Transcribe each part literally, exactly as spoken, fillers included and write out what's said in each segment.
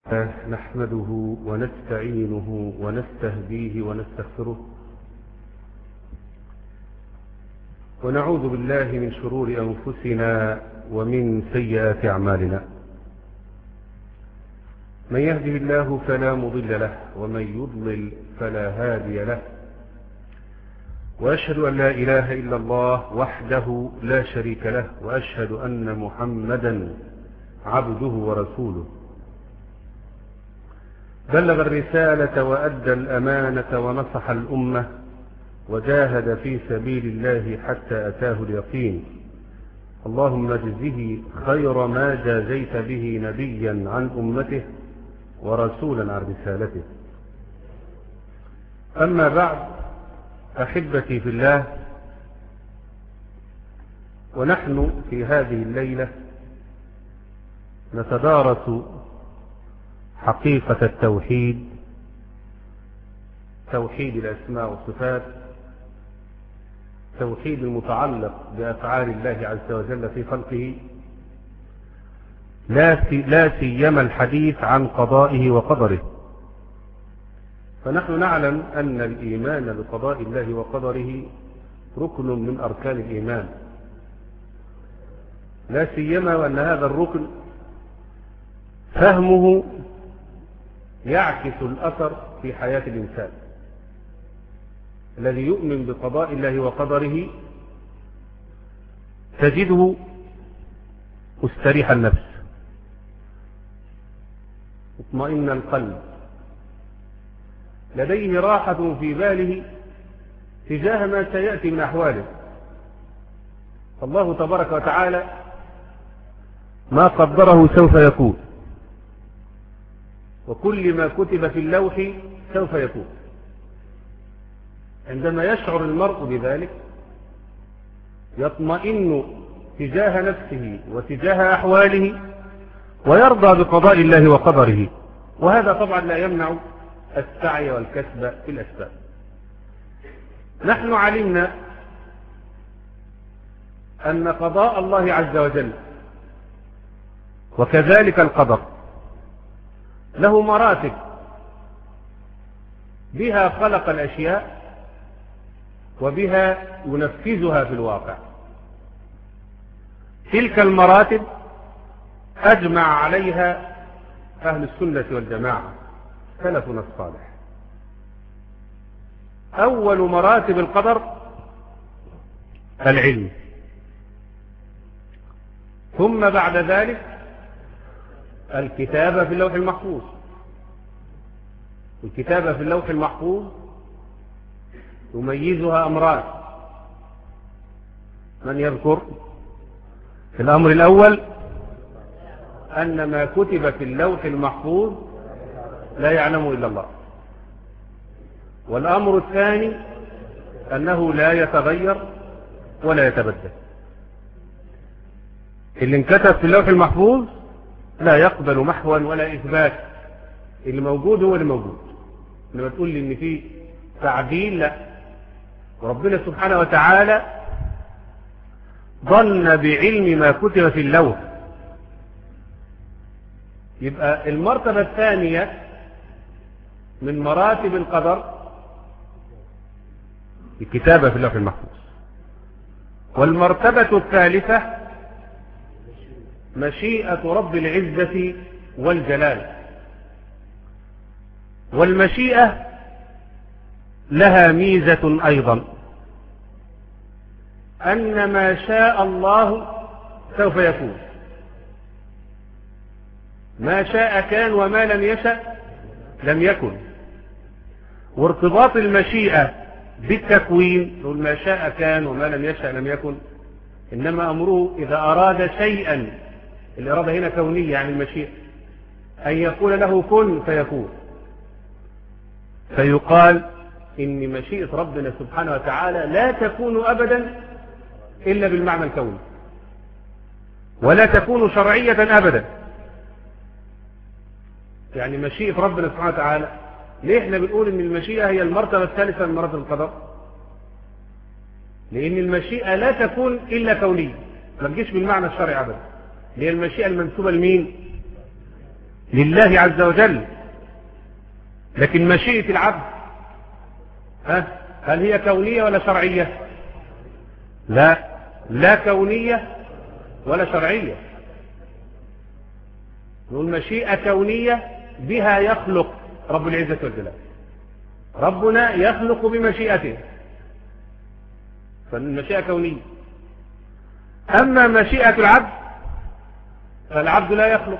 نحمده ونستعينه ونستهديه ونستغفره ونعوذ بالله من شرور أنفسنا ومن سيئات أعمالنا. من يهده الله فلا مضل له ومن يضلل فلا هادي له، وأشهد أن لا إله إلا الله وحده لا شريك له، وأشهد أن محمدا عبده ورسوله. بلغ الرسالة وأدى الأمانة ونصح الأمة وجاهد في سبيل الله حتى أتاه اليقين. اللهم اجزه خير ما جازيت به نبيا عن أمته ورسولا عن رسالته. أما بعد، أحبتي في الله، ونحن في هذه الليلة نتدارس حقيقة التوحيد، توحيد الأسماء والصفات، توحيد المتعلق بأفعال الله عز وجل في خلقه، لا سيما الحديث عن قضائه وقدره. فنحن نعلم أن الإيمان بقضاء الله وقدره ركن من أركان الإيمان، لا سيما وأن هذا الركن فهمه يعكس الأثر في حياة الإنسان. الذي يؤمن بقضاء الله وقدره تجده مستريح النفس، مطمئن القلب، لديه راحة في باله تجاه ما سيأتي من أحواله. الله تبارك وتعالى ما قدره سوف يكون، وكل ما كتب في اللوح سوف يكون. عندما يشعر المرء بذلك يطمئن تجاه نفسه وتجاه أحواله ويرضى بقضاء الله وقدره، وهذا طبعا لا يمنع السعي والكسب في الأسباب. نحن علمنا أن قضاء الله عز وجل وكذلك القدر له مراتب بها خلق الأشياء وبها ينفذها في الواقع. تلك المراتب أجمع عليها أهل السنة والجماعة سلفنا الصالح. أول مراتب القدر العلم، ثم بعد ذلك الكتابة في اللوح المحفوظ. الكتابة في اللوح المحفوظ يميزها أمران. من يذكر؟ في الأمر الأول أن ما كتب في اللوح المحفوظ لا يعلم إلا الله، والأمر الثاني أنه لا يتغير ولا يتبدل. اللي انكتب في اللوح المحفوظ لا يقبل محوا ولا إثبات، اللي موجود هو اللي موجود. لما تقول لي إن في تعديل، لا. وربنا سبحانه وتعالى ظن بعلم ما كتب في اللوح. يبقى المرتبة الثانية من مراتب القدر الكتابة في اللوح المحفوظ، والمرتبة الثالثة مشيئة رب العزة والجلال. والمشيئة لها ميزة أيضا، أن ما شاء الله سوف يكون، ما شاء كان وما لم يشأ لم يكن. وارتباط المشيئة بالتكوين، نقول ما شاء كان وما لم يشأ لم يكن، إنما أمره إذا أراد شيئا، الإرادة هنا كونية عن المشيئة، أن يقول له كن فيكون. فيقال إن مشيئة ربنا سبحانه وتعالى لا تكون أبدا إلا بالمعنى الكوني، ولا تكون شرعية أبدا. يعني مشيئة ربنا سبحانه وتعالى، ليه احنا بنقول ان المشيئة هي المرتبة الثالثة من مراتب القدر؟ لان المشيئة لا تكون الا كونية، ما تجيش بالمعنى الشرعي ابدا. هي المشيئة المنسوبة لمين؟ لله عز وجل. لكن مشيئة العبد ها هل هي كونية ولا شرعية؟ لا، لا كونية ولا شرعية. نقول مشيئة كونية بها يخلق رب العزة والجلال، ربنا يخلق بمشيئته، فالمشيئة كونية. أما مشيئة العبد فالعبد لا يخلق،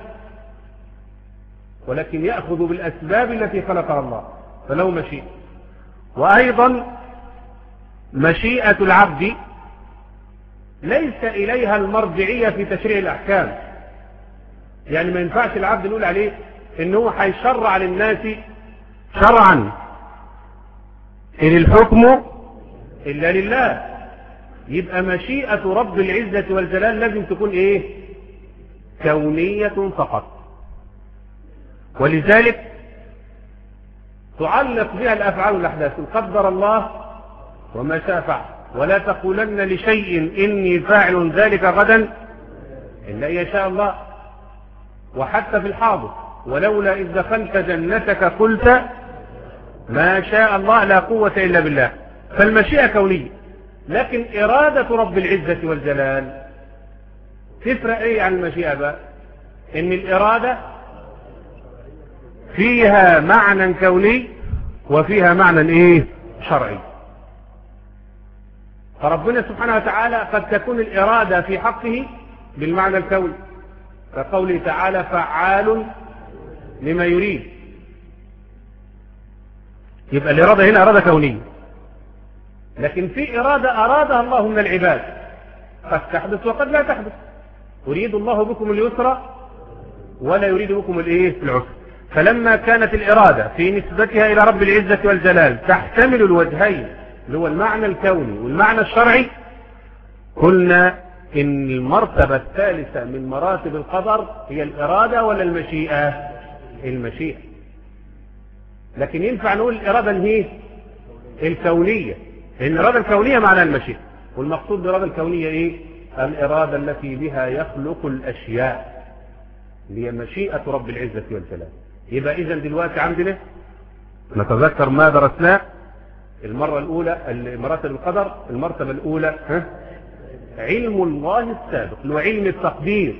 ولكن يأخذ بالأسباب التي خلقها الله، فله مشيئة. وأيضا مشيئة العبد ليس إليها المرجعية في تشريع الأحكام. يعني ما ينفعش العبد نقول عليه إنه هيشرع للناس شرعا إن الحكم إلا لله. يبقى مشيئة رب العزة والجلال لازم تكون إيه؟ كونية فقط. ولذلك تعلق بها الأفعال والأحداث، قدر الله وما شاء فعل، ولا تقولن لشيء إني فاعل ذلك غدا إلا إن يشاء الله. وحتى في الحاضر ولولا إذ دخلت جنتك قلت ما شاء الله لا قوة إلا بالله. فالمشيئة كونية، لكن إرادة رب العزة والجلال تفرق إيه عن المشيئة بقى؟ إن الإرادة فيها معنى كوني وفيها معنى إيه؟ شرعي. فربنا سبحانه وتعالى قد تكون الإرادة في حقه بالمعنى الكوني، كقوله تعالى فعال لما يريد. يبقى الإرادة هنا إرادة كونية. لكن في إرادة أرادها الله من العباد، قد تحدث وقد لا تحدث. يريد الله بكم اليسر ولا يريد بكم الإيه؟ العسر. فلما كانت الإرادة في نسبتها إلى رب العزة والجلال تحتمل الوجهين اللي هو المعنى الكوني والمعنى الشرعي، قلنا إن المرتبة الثالثة من مراتب القدر هي الإرادة ولا المشيئة؟ المشيئة. لكن ينفع نقول الإرادة هي الكونية، لأن الإرادة الكونية معنى المشيئة، والمقصود بالإرادة الكونية إيه؟ الإرادة التي بها يخلق الأشياء، اللي هي مشيئة رب العزة والجلال. يبقى إذن دلوقتي عندنا نتذكر ما درسناه المرة الأولى مراتب القدر. المرتبة الأولى ها؟ علم الله السابق، اللي هو علم التقدير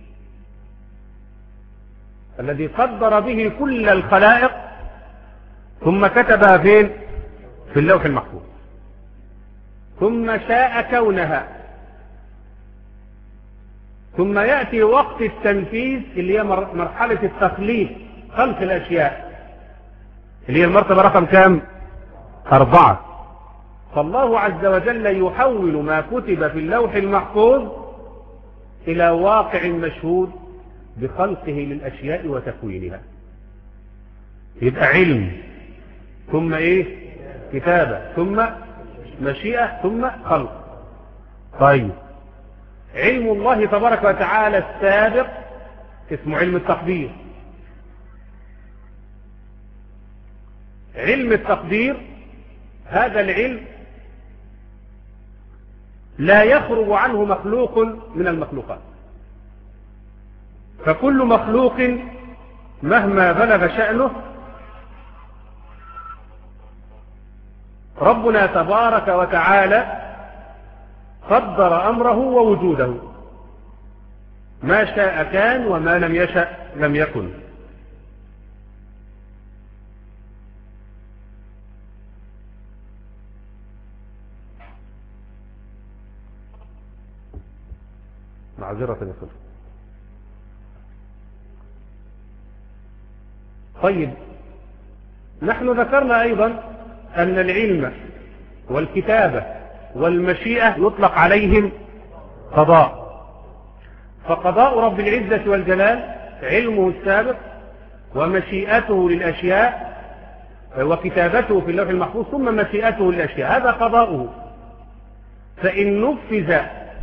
الذي قدر به كل الخلائق ثم كتبها فين؟ في اللوح المحفوظ، ثم شاء كونها، ثم يأتي وقت التنفيذ اللي هي مرحلة التخليق، خلق الأشياء، اللي هي المرتبة رقم كام؟ أربعة. فالله عز وجل يحول ما كتب في اللوح المحفوظ إلى واقع مشهود بخلقه للأشياء وتكوينها. يبقى علم ثم إيه؟ كتابة ثم مشيئة ثم خلق. طيب علم الله تبارك وتعالى السابق اسمه علم التقدير. علم التقدير هذا العلم لا يخرج عنه مخلوق من المخلوقات، فكل مخلوق مهما بلغ شأنه ربنا تبارك وتعالى قدر أمره ووجوده، ما شاء كان وما لم يشأ لم يكن. معذرة يصل. طيب نحن ذكرنا أيضا أن العلم والكتابة والمشيئة يطلق عليهم قضاء. فقضاء رب العزة والجلال علمه السابق ومشيئته للأشياء وكتابته في اللوح المحفوظ ثم مشيئته للأشياء، هذا قضاؤه. فإن نفذ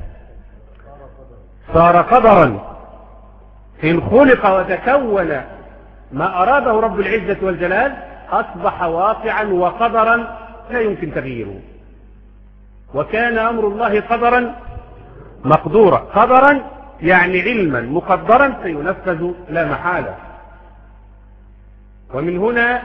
صار قدرا، إن خلق وتكون ما أراده رب العزة والجلال أصبح واقعا وقدرا لا يمكن تغييره. وكان أمر الله قدرا مقدورا. قدرا يعني علما مقدرا سينفذ لا محالة. ومن هنا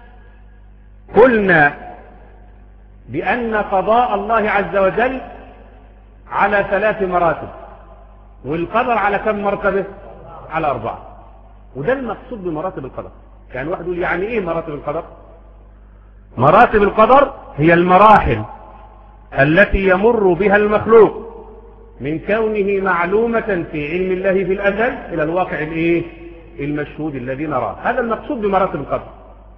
قلنا بأن قضاء الله عز وجل على ثلاث مراتب، والقدر على كم مرتبة؟ على أربعة. وده المقصود بمراتب القدر. يعني واحد يقول يعني إيه مراتب القدر؟ مراتب القدر هي المراحل التي يمر بها المخلوق من كونه معلومة في علم الله في الأزل إلى الواقع الإيه؟ المشهود الذي نراه. هذا المقصود بمراتب القدر.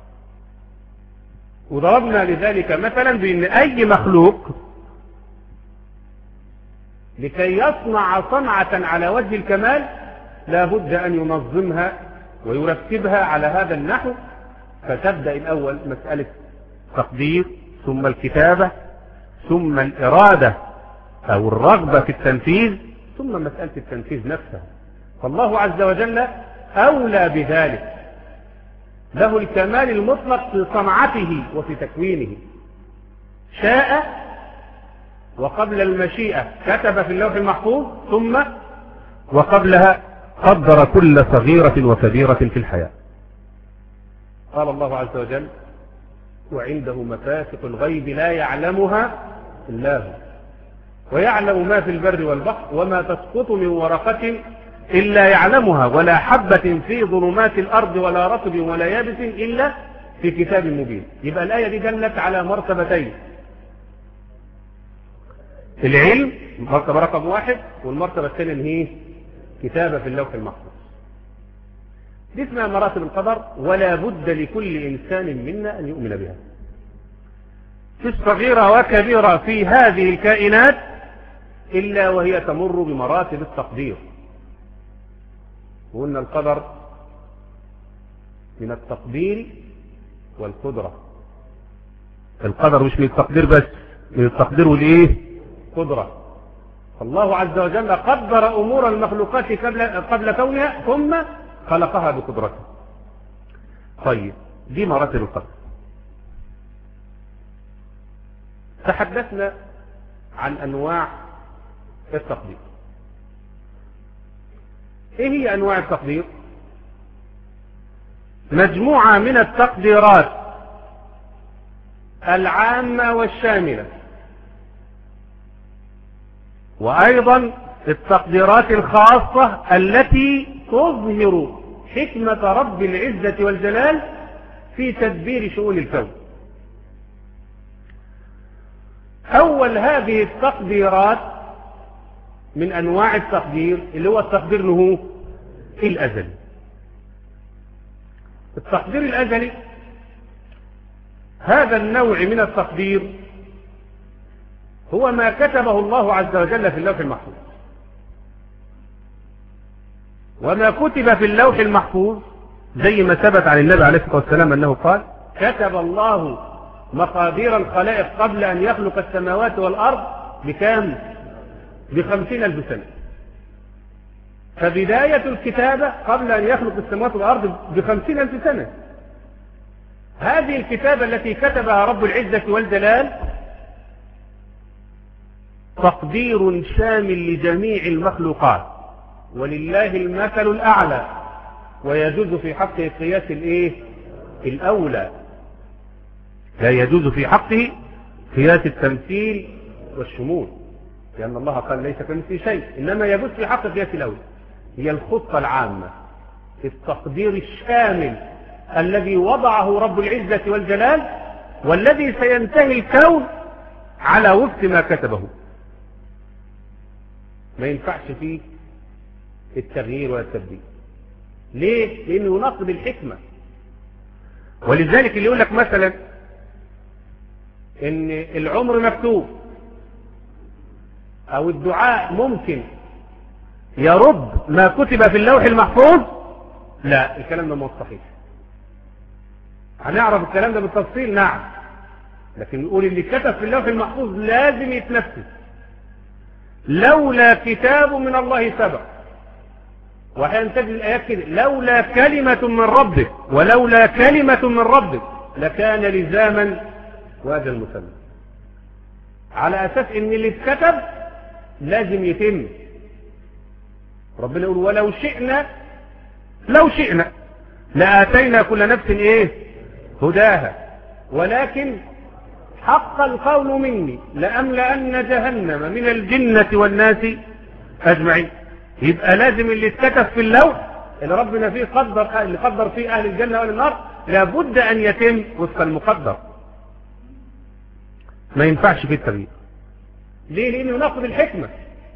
وضربنا لذلك مثلا بأن أي مخلوق لكي يصنع صنعة على وجه الكمال لا بد أن ينظمها ويرتبها على هذا النحو. فتبدأ الأول مسألة تقدير، ثم الكتابة، ثم الإرادة أو الرغبة في التنفيذ، ثم مسألة التنفيذ نفسها. فالله عز وجل أولى بذلك، له الكمال المطلق في صنعته وفي تكوينه. شاء وقبل المشيئة كتب في اللوح المحفوظ، ثم وقبلها قدر كل صغيرة وكبيرة في الحياة. قال الله عز وجل: وعنده مفاتح الغيب لا يعلمها إلا هو ويعلم ما في البر والبحر وما تسقط من ورقة إلا يعلمها ولا حبة في ظلمات الأرض ولا رطب ولا يابس إلا في كتاب مبين. يبقى الآية دي دلت على مرتبتين: العلم مرتبة رقم واحد، والمرتبة الثانية هي كتابة في اللوح المحفوظ. دي اسمها مراتب القدر، ولا بد لكل إنسان منا أن يؤمن بها. في الصغيرة وكبيرة في هذه الكائنات إلا وهي تمر بمراتب التقدير. وقلنا القدر من التقدير والقدرة. القدر مش من التقدير بس، من التقدير والإيه؟ قدرة. الله عز وجل قدر أمور المخلوقات قبل قبل كونها ثم خلقها بقدرته. طيب، دي مراتب القدر. تحدثنا عن أنواع التقدير. ايه هي انواع التقدير؟ مجموعة من التقديرات العامة والشاملة، وايضا التقديرات الخاصة التي تظهر حكمة رب العزة والجلال في تدبير شؤون الكون. اول هذه التقديرات من انواع التقدير اللي هو التقدير هو الازلي. التقدير الازلي هذا النوع من التقدير هو ما كتبه الله عز وجل في اللوح المحفوظ. وما كتب في اللوح المحفوظ زي ما ثبت عن النبي عليه الصلاة والسلام أنه قال: كتب الله مقادير الخلائق قبل أن يخلق السماوات والأرض بكام؟ بخمسين ألف سنة. فبداية الكتابة قبل أن يخلق السماوات والأرض بخمسين ألف سنة. هذه الكتابة التي كتبها رب العزة والجلال تقدير شامل لجميع المخلوقات، ولله المثل الأعلى، ويجوز في حقه قياس الإيه؟ الأولى. لا يجوز في حقه قياس التمثيل والشمول، لأن الله قال ليس كمثله شيء، إنما يجوز في حق قياس الأولى. هي الخطة العامة في التقدير الشامل الذي وضعه رب العزة والجلال، والذي سينتهي الكون على وفق ما كتبه. ما ينفعش فيه التغيير ولا التبديل. ليه؟ لأنه يناقض الحكمة. ولذلك اللي يقول لك مثلا ان العمر مكتوب او الدعاء ممكن يرد ما كتب في اللوح المحفوظ، لا، الكلام ده مش صحيح. هنعرف الكلام ده بالتفصيل، نعم، لكن نقول اللي كتب في اللوح المحفوظ لازم يتنفذ. لولا كتاب من الله سبق، وأحيانا تجد الآيات كده: لولا كلمة من ربك، ولولا كلمة من ربك لكان لزاما وأجل مسمى. على أساس إن اللي اتكتب لازم يتم. ربنا يقول: ولو شئنا لو شئنا لآتينا كل نفس ايه هداها ولكن حق القول مني لأملأن جهنم من الجنة والناس أجمعين. يبقى لازم اللي اتكتب في اللوح اللي ربنا فيه قدر اللي قدر فيه أهل الجنة وأهل النار لابد أن يتم وفق المقدر، ما ينفعش في التغيير. ليه؟ لأنه ناخذ الحكمة.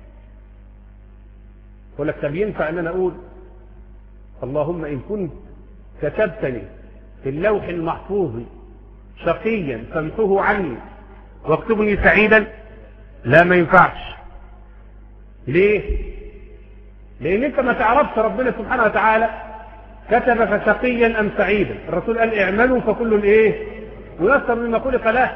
يقول لك طب ينفع أن أنا أقول اللهم إن كنت كتبتني في اللوح المحفوظ شقيا فامحوه عني واكتبني سعيدا؟ لا، ما ينفعش. ليه؟ لأن أنت ما تعرفش ربنا سبحانه وتعالى كتب فشقيا أم سعيدا. الرسول قال اعملوا فكل ايه ويسر مما خلق له.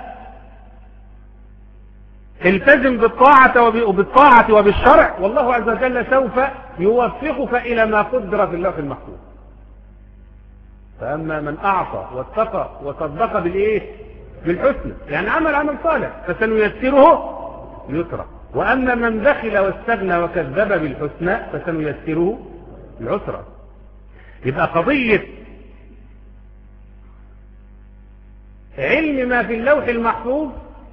التزم بالطاعة وبالطاعة وبالشرع والله عز وجل سوف يوفقك إلى ما قدر في اللوح المحفوظ. فأما من أعطى واتقى وصدق بالإيه بالحسنى يعني عمل عمل صالح فسنيسره يسرا، وأما من بخل واستغنى وكذب بالحسنى فسنيسره العسرا. يبقى قضية علم ما في اللوح المحفوظ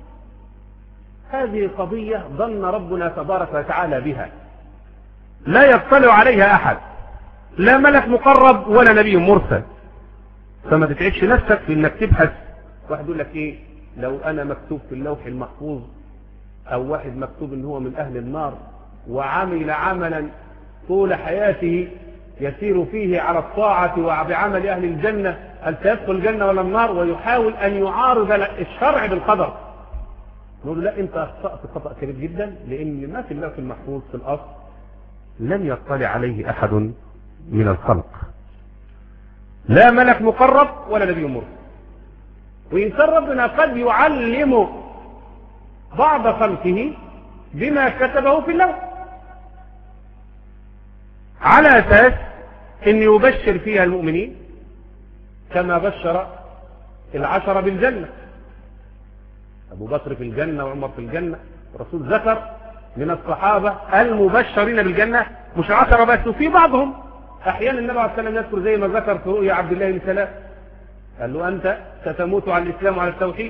هذه قضية ظن ربنا تبارك وتعالى بها لا يطلع عليها أحد، لا ملك مقرب ولا نبي مرسل. فما تتعبش نفسك في انك تبحث. واحد يقول لك ايه لو انا مكتوب في اللوح المحفوظ او واحد مكتوب ان هو من اهل النار وعمل عملا طول حياته يسير فيه على الطاعة وبعمل اهل الجنة، هل سيدخل الجنة ولا النار؟ ويحاول ان يعارض الشرع بالقدر. نقول لا، انت اخطأت خطأ كبير جدا، لان ما في اللوح المحفوظ في الاصل لم يطلع عليه احد من الخلق، لا ملك مقرب ولا نبي مرسل. وإن كان ربنا قد يعلم بعض خلقه بما كتبه في اللوح على أساس أن يبشر فيها المؤمنين كما بشر العشرة بالجنة، أبو بكر في الجنة وعمر في الجنة. الرسول ذكر من الصحابة المبشرين بالجنة مش عشرة بس، وفي بعضهم أحيانا النبي عليه الصلاة والسلام يذكر زي ما ذكر في رؤيا عبد الله بن سلام، قال له أنت ستموت على الإسلام وعلى التوحيد.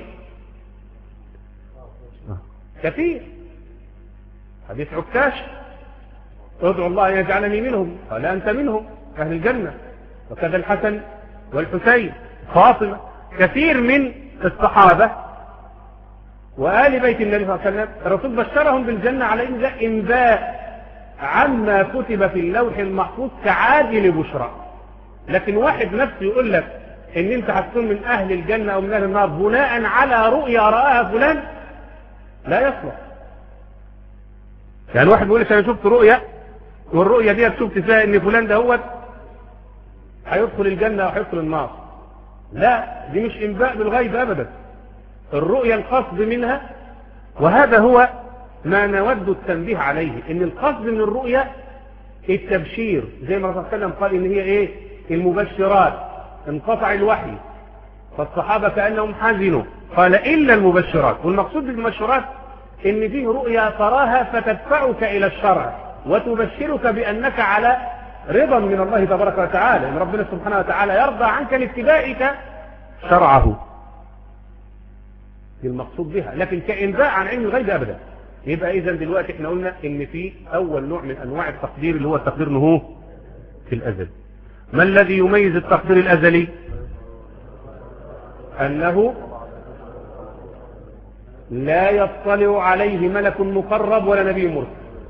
كثير. حديث عكاش ادعو الله أن يجعلني منهم، قال أنت منهم أهل الجنة. وكذا الحسن والحسين فاطمة. كثير من الصحابة وآل بيت النبي صلى الله عليه وسلم الرسول بشرهم بالجنة على إن ذا إنباء عما كتب في اللوح المحفوظ كعاجل بشرى. لكن واحد نفسه يقول لك ان انت هتكون من اهل الجنة او من اهل النار بناء على رؤيا رآها فلان لا يصلح. يعني واحد بيقول لك انا شفت رؤيا والرؤيا دي شفت فيها ان فلان ده هو هيدخل الجنة او هيدخل النار. لا، دي مش انباء بالغيب ابدا. الرؤيا القصد منها، وهذا هو ما نود التنبيه عليه، ان القصد من الرؤيا التبشير، زي ما الرسول صلى الله عليه وسلم قال ان هي ايه المبشرات. انقطع الوحي فالصحابة كأنهم حزنوا، قال إلا المبشرات. والمقصود بالمبشرات ان فيه رؤيا تراها فتدفعك الى الشرع وتبشرك بانك على رضا من الله تبارك وتعالى، ان ربنا سبحانه وتعالى يرضى عنك لاتباعك شرعه. دي المقصود بها، لكن كإنباء عن علم الغيب ابدا. يبقى اذا دلوقتي احنا قلنا ان في اول نوع من انواع التقدير اللي هو التقدير نهو في الازل. ما الذي يميز التقدير الازلي؟ انه لا يطلع عليه ملك مقرب ولا نبي مرسل،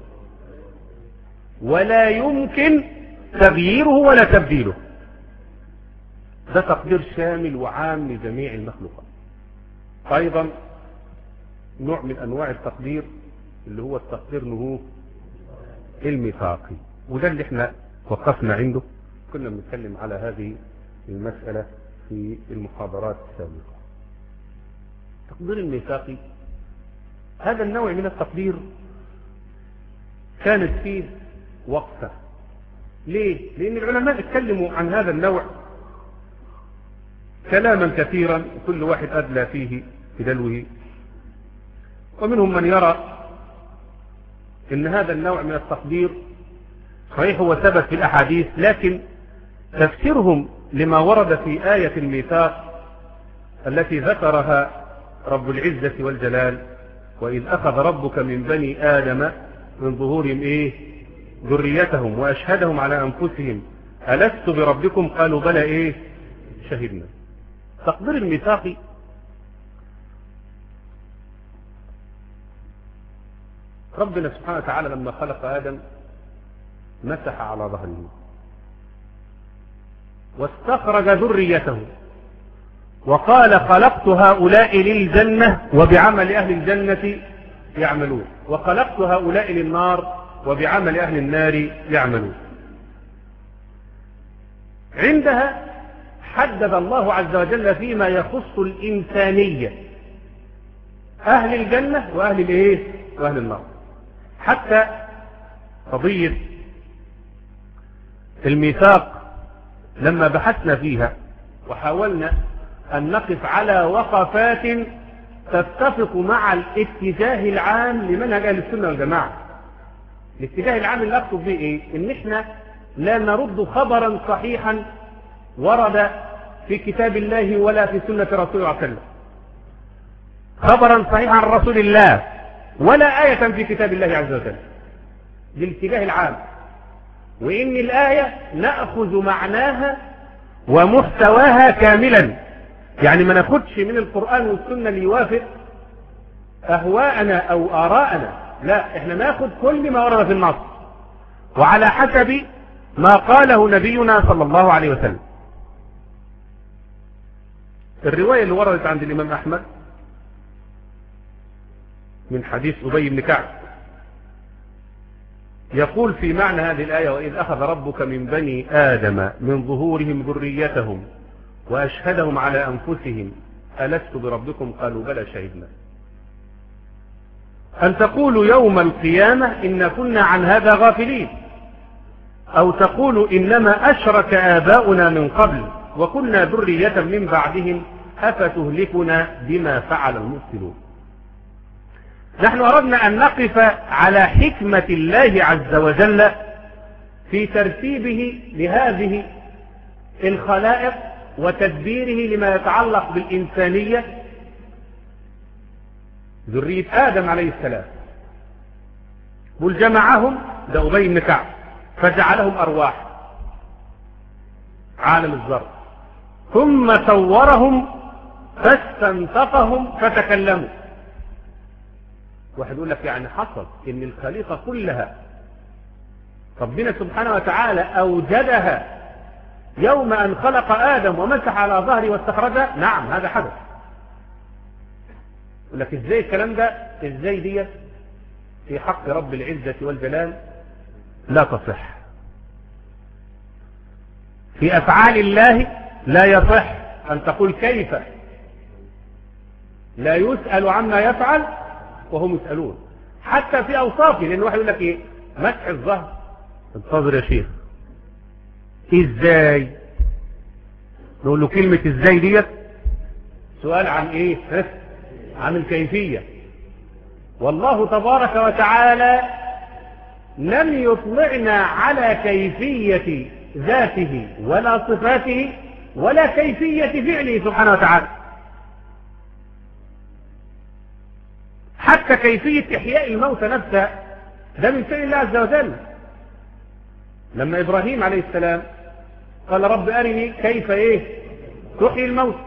ولا يمكن تغييره ولا تبديله. ده تقدير شامل وعام لجميع المخلوقات. ايضا نوع من انواع التقدير اللي هو التقدير نهو الميثاقي، وده اللي احنا وقفنا عنده. كنا بنتكلم على هذه المسألة في المحاضرات السابقة. التقدير الميثاقي هذا النوع من التقدير كانت فيه وقفة. ليه؟ لأن العلماء اتكلموا عن هذا النوع كلاما كثيرا، كل واحد أدلى فيه بدلوه. ومنهم من يرى ان هذا النوع من التقدير صحيح هو ثبت في الأحاديث، لكن تفسيرهم لما ورد في آية الميثاق التي ذكرها رب العزة والجلال: وإذ أخذ ربك من بني آدم من ظهورهم إيه؟ ذريتهم وأشهدهم على أنفسهم ألست بربكم؟ قالوا بلى إيه؟ شهدنا. تقدير الميثاق ربنا سبحانه وتعالى لما خلق آدم مسح على ظهره واستخرج ذريته وقال: خلقت هؤلاء للجنة وبعمل أهل الجنة يعملون، وخلقت هؤلاء للنار وبعمل أهل النار يعملون. عندها حدد الله عز وجل فيما يخص الإنسانية أهل الجنة وأهل الإيه؟ وأهل النار. حتى قضية الميثاق لما بحثنا فيها وحاولنا أن نقف على وقفات تتفق مع الاتجاه العام لمنهج أهل السنة والجماعة. الاتجاه العام اللي أقصد به إيه؟ إن إحنا لا نرد خبرا صحيحا ورد في كتاب الله ولا في سنة رسول الله صلى الله عليه وسلم، خبرا صحيحا عن رسول الله ولا آية في كتاب الله عز وجل. دي الاتجاه العام، وإن الآية نأخذ معناها ومحتواها كاملا، يعني ما ناخدش من القرآن والسنة ليوافق أهواءنا أو آراءنا، لا، احنا ناخد كل ما ورد في النص وعلى حسب ما قاله نبينا صلى الله عليه وسلم. الرواية اللي وردت عند الإمام أحمد من حديث أبي بن كعب يقول في معنى هذه الآية: وإذ أخذ ربك من بني آدم من ظهورهم ذريتهم وأشهدهم على أنفسهم ألست بربكم؟ قالوا بلى شهدنا. أن تقولوا يوم القيامة إن كنا عن هذا غافلين، أو تقولوا إنما أشرك آباؤنا من قبل وكنا ذرية من بعدهم أفتهلكنا بما فعل المفسدون. نحن أردنا أن نقف على حكمة الله عز وجل في ترتيبه لهذه الخلائق وتدبيره لما يتعلق بالإنسانية ذرية آدم عليه السلام. والجمعهم ده أبي بن كعب فجعلهم أرواح عالم الذر، ثم صورهم فاستنطقهم فتكلموا. واحد يقول لك يعني حصل ان الخليقة كلها ربنا سبحانه وتعالى أوجدها يوم أن خلق آدم ومسح على ظهره واستخرجها؟ نعم، هذا حدث. يقول لك ازاي الكلام ده؟ ازاي ديت في حق رب العزة والجلال لا تصح. في أفعال الله لا يصح أن تقول كيف، لا يسأل عما يفعل وهم يسألون. حتى في أوصافه، لأن واحد يقول لك إيه؟ مسح الظهر. انتظر يا شيخ، إزاي؟ نقول له كلمة إزاي ديت سؤال عن إيه؟ عن الكيفية. والله تبارك وتعالى لم يطلعنا على كيفية ذاته ولا صفاته ولا كيفية فعله سبحانه وتعالى. حتى كيفية إحياء الموتى نفسها ده من شأن الله عز وجل. لما إبراهيم عليه السلام قال: رب أرني كيف إيه تحيي الموت.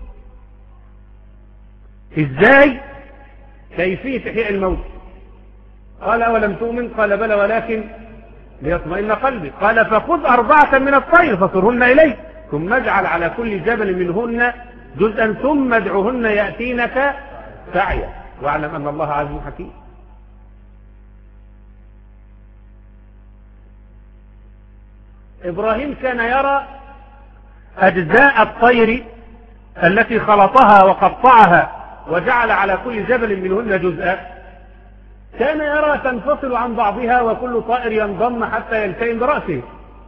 إزاي كيفية إحياء الموت؟ قال: أولم تؤمن؟ قال: بلى ولكن ليطمئن قلبي. قال: فخذ أربعة من الطير فصرهن إليك ثم اجعل على كل جبل منهن جزءا ثم ادعهن يأتينك سعيا واعلم أن الله عزيز حكيم. إبراهيم كان يرى أجزاء الطير التي خلطها وقطعها وجعل على كل جبل منهن جزءا، كان يرى تنفصل عن بعضها وكل طائر ينضم حتى يلتئم برأسه.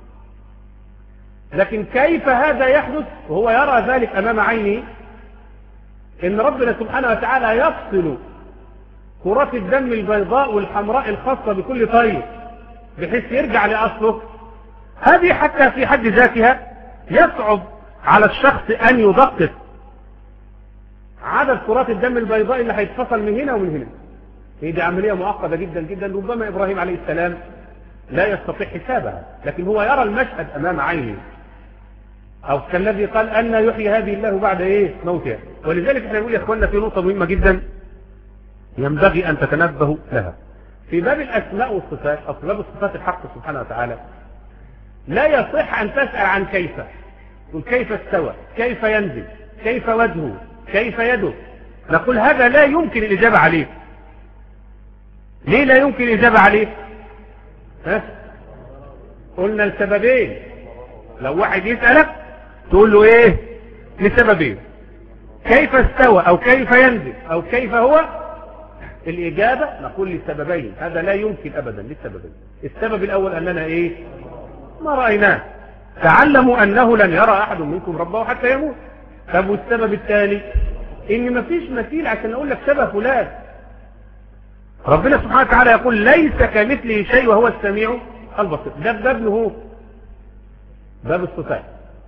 لكن كيف هذا يحدث وهو يرى ذلك أمام عينه؟ إن ربنا سبحانه وتعالى يفصل كرات الدم البيضاء والحمراء الخاصة بكل طير بحيث يرجع لأصله. هذه حتى في حد ذاتها يصعب على الشخص ان يدقق عدد كرات الدم البيضاء اللي هيتفصل من هنا ومن هنا. هي دي عملية معقدة جدا جدا، ربما ابراهيم عليه السلام لا يستطيع حسابها، لكن هو يرى المشهد امام عينه. او كالذي قال ان يحيي هذه الله بعد ايه موتها. ولذلك احنا نقول يا اخواننا في نقطة مهمة جدا ينبغي ان تتنبهوا لها في باب الاسماء والصفات او في باب الصفات الحق سبحانه وتعالى. لا يصح ان تسأل عن كيف، تقول كيف استوى، كيف ينزل، كيف وجهه، كيف يده. نقول هذا لا يمكن الاجابة عليه. ليه لا يمكن الاجابة عليه؟ ها؟ قلنا لسببين. لو واحد يسألك تقول له ايه؟ لسببين، كيف استوى او كيف ينزل او كيف هو. الاجابة نقول لسببين، هذا لا يمكن ابدا للسببين. السبب الاول اننا ايه؟ ما رأيناه. تعلموا انه لن يرى احد منكم ربه حتى يموت. طب والسبب الثاني ان مفيش مثيل عشان اقول لك شبه فلان. ربنا سبحانه وتعالى يقول ليس كمثله شيء وهو السميع البصير. ده باب هو باب الصفات.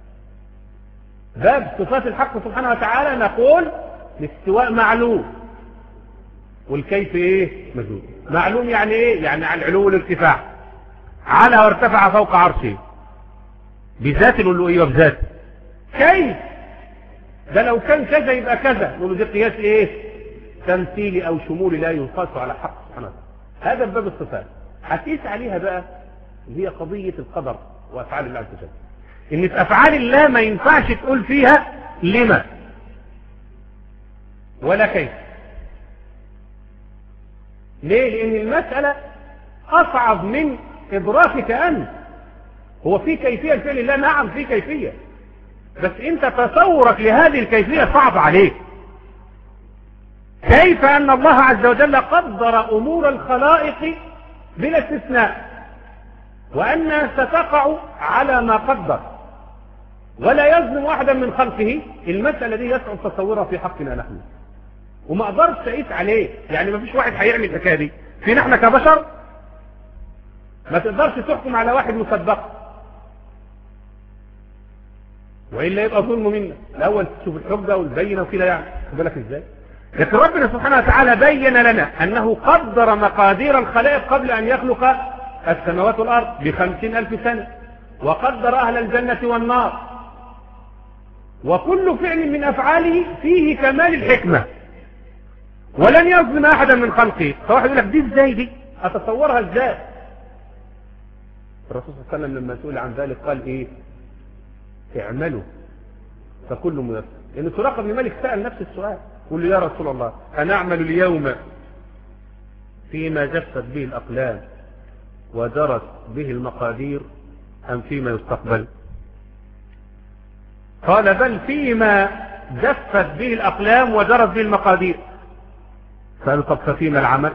باب صفات الحق سبحانه وتعالى نقول الاستواء معلوم والكيف ايه مجهول. معلوم يعني ايه؟ يعني على العلو والارتفاع. على وارتفع فوق عرشه بذات الالوهيه وبذاته. كيف؟ ده لو كان كذا يبقى كذا، نقول ده قياس ايه؟ تمثيلي او شمولي لا ينقاس على حق سبحانه وتعالى. هذا باب الصفات. هتقيس عليها بقى هي قضية القدر وافعال الله عز وجل. ان في افعال الله ما ينفعش تقول فيها لما ولا كيف. ليه؟ لان المسألة اصعب من ادراكك انت. هو في كيفية لفعل الله؟ نعم في كيفية، بس انت تصورك لهذه الكيفية صعب عليك. كيف ان الله عز وجل قدر امور الخلائق بلا استثناء وانها ستقع على ما قدر ولا يظلم واحدا من خلقه. المسألة دي يصعب تصورها في حقنا نحن وما اقدرش اقيس عليه. يعني ما فيش واحد هيعمل الحكايه دي فينا احنا كبشر. ما تقدرش تحكم على واحد مسبقا والا يبقى ظلم منا. الاول تشوف الحجه والبينه وكده، يعني خد بالك ازاي. لكن ربنا سبحانه وتعالى بين لنا انه قدر مقادير الخلائق قبل ان يخلق السماوات والارض بخمسين الف سنه، وقدر اهل الجنه والنار، وكل فعل من افعاله فيه كمال الحكمه ولن يظلم احدا من خلقه. فواحد يقول لك دي ازاي؟ دي اتصورها ازاي؟ الرسول صلى الله عليه وسلم لما سئل عن ذلك قال ايه؟ اعملوا فكل ميسر. لان سراقة بن مالك سأل نفس السؤال، قل يا رسول الله انا اعمل اليوم فيما جفت به الاقلام ودرت به المقادير ام فيما يستقبل؟ قال بل فيما جفت به الاقلام ودرت به المقادير. قالوا طب ففيما العمل؟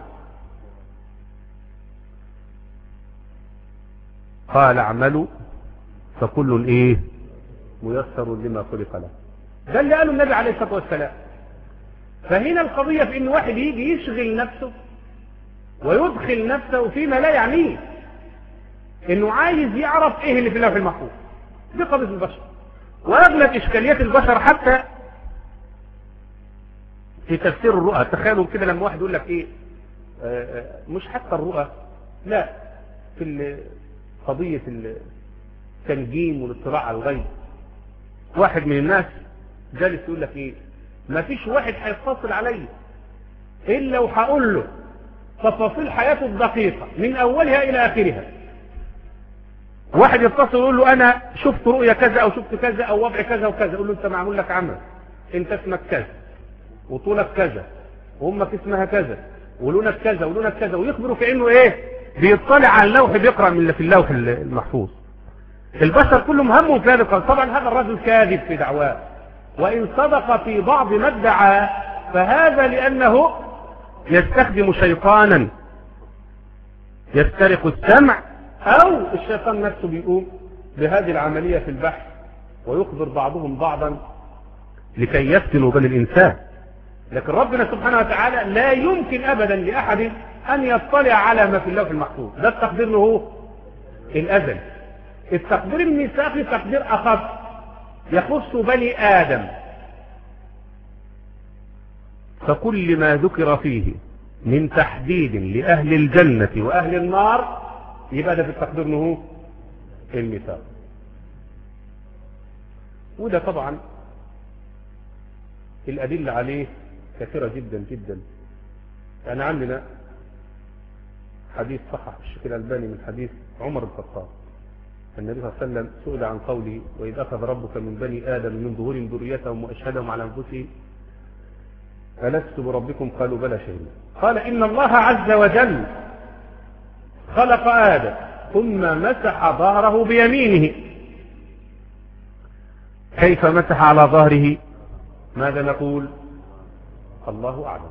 قال اعملوا فكل ايه ميسر لما خلق له. ده اللي قاله النبي عليه الصلاة والسلام. فهنا القضية في ان واحد يجي يشغل نفسه ويدخل نفسه فيما لا يعنيه، انه عايز يعرف ايه اللي في اللوح المحفوظ. دي قضية البشر واغلب اشكاليات البشر حتى في تفسير الرؤى. تخيلوا كده لما واحد يقول لك ايه آه مش حتى الرؤى، لا في قضية التنجيم والاطلاع على الغيب. واحد من الناس جالس يقول لك ايه ما فيش واحد هيتصل علي الا وهقول له تفاصيل حياته الدقيقة من اولها الى اخرها. واحد يتصل يقول له انا شفت رؤية كذا او شفت كذا او وضع كذا وكذا. يقول له انت معمول لك عمل، انت اسمك كذا وطولك كذا وامك اسمها كذا ولونك كذا ولونك كذا، ويخبره كأنه ايه بيطلع على اللوح بيقرأ من اللي في اللوح المحفوظ. البشر كلهم همهم في هذا القول. طبعا هذا الرجل كاذب في دعواه، وإن صدق في بعض ما ادعى فهذا لأنه يستخدم شيطانا يسترق السمع، أو الشيطان نفسه بيقوم بهذه العملية في البحث ويخبر بعضهم بعضا لكي يفتنوا بني الإنسان. لكن ربنا سبحانه وتعالى لا يمكن أبدا لأحد أن يطلع على ما في اللوح المحفوظ. ده التقدير له هو الأزل. التقدير الميثاقي تقدير أخف، يخص بني آدم، فكل ما ذكر فيه من تحديد لأهل الجنة وأهل النار يبقى ده في التقدير انه المثال. وده طبعا الأدلة عليه كثيرة جدا جدا. يعني عندنا حديث صحح الشيخ الألباني من حديث عمر بن الخطاب، النبي صلى الله عليه وسلم سئل عن قوله وإذ أخذ ربك من بني آدم من ظهورهم ذريتهم وأشهدهم على أنفسهم ألست بربكم قالوا بلى شهدنا. قال إن الله عز وجل خلق آدم ثم مسح ظهره بيمينه. كيف مسح على ظهره؟ ماذا نقول؟ الله أعلم،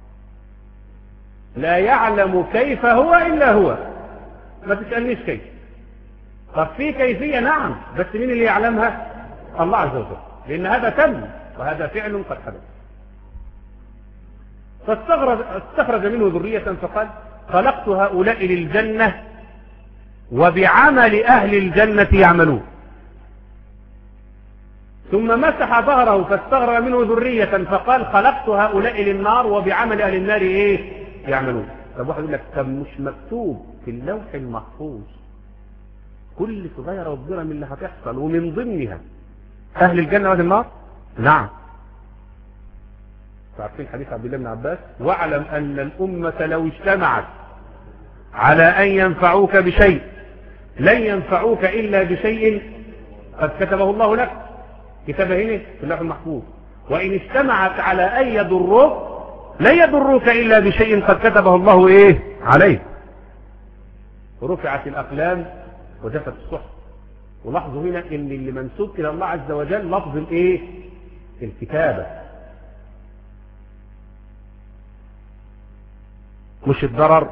لا يعلم كيف هو إلا هو. ما تسألنيش كيف. طب في كيفية نعم، بس مين اللي يعلمها؟ الله عز وجل، لأن هذا تم وهذا فعل قد حدث. فاستخرج منه ذرية فقال خلقت هؤلاء للجنة وبعمل أهل الجنة يعملون. ثم مسح ظهره فاستخرج منه ذرية فقال خلقت هؤلاء للنار وبعمل أهل النار إيه يعملون. طب واحد يقول لك طب مش مكتوب في اللوح المحفوظ كل صغيرة وكبيرة من اللي هتحصل ومن ضمنها أهل الجنة وأهل النار؟ نعم. تعرفين حديث عبد الله بن عباس واعلم أن الأمة لو اجتمعت على أن ينفعوك بشيء لن ينفعوك إلا بشيء قد كتبه الله لك. كتابه هنا في اللوح المحفوظ. وإن اجتمعت على أن يضروك لن يضروك إلا بشيء قد كتبه الله إيه عليه. رفعت الأقلام وجفت الصحف. ولاحظوا هنا ان اللي منسوب الى الله عز وجل لفظ الايه الكتابة مش الضرر.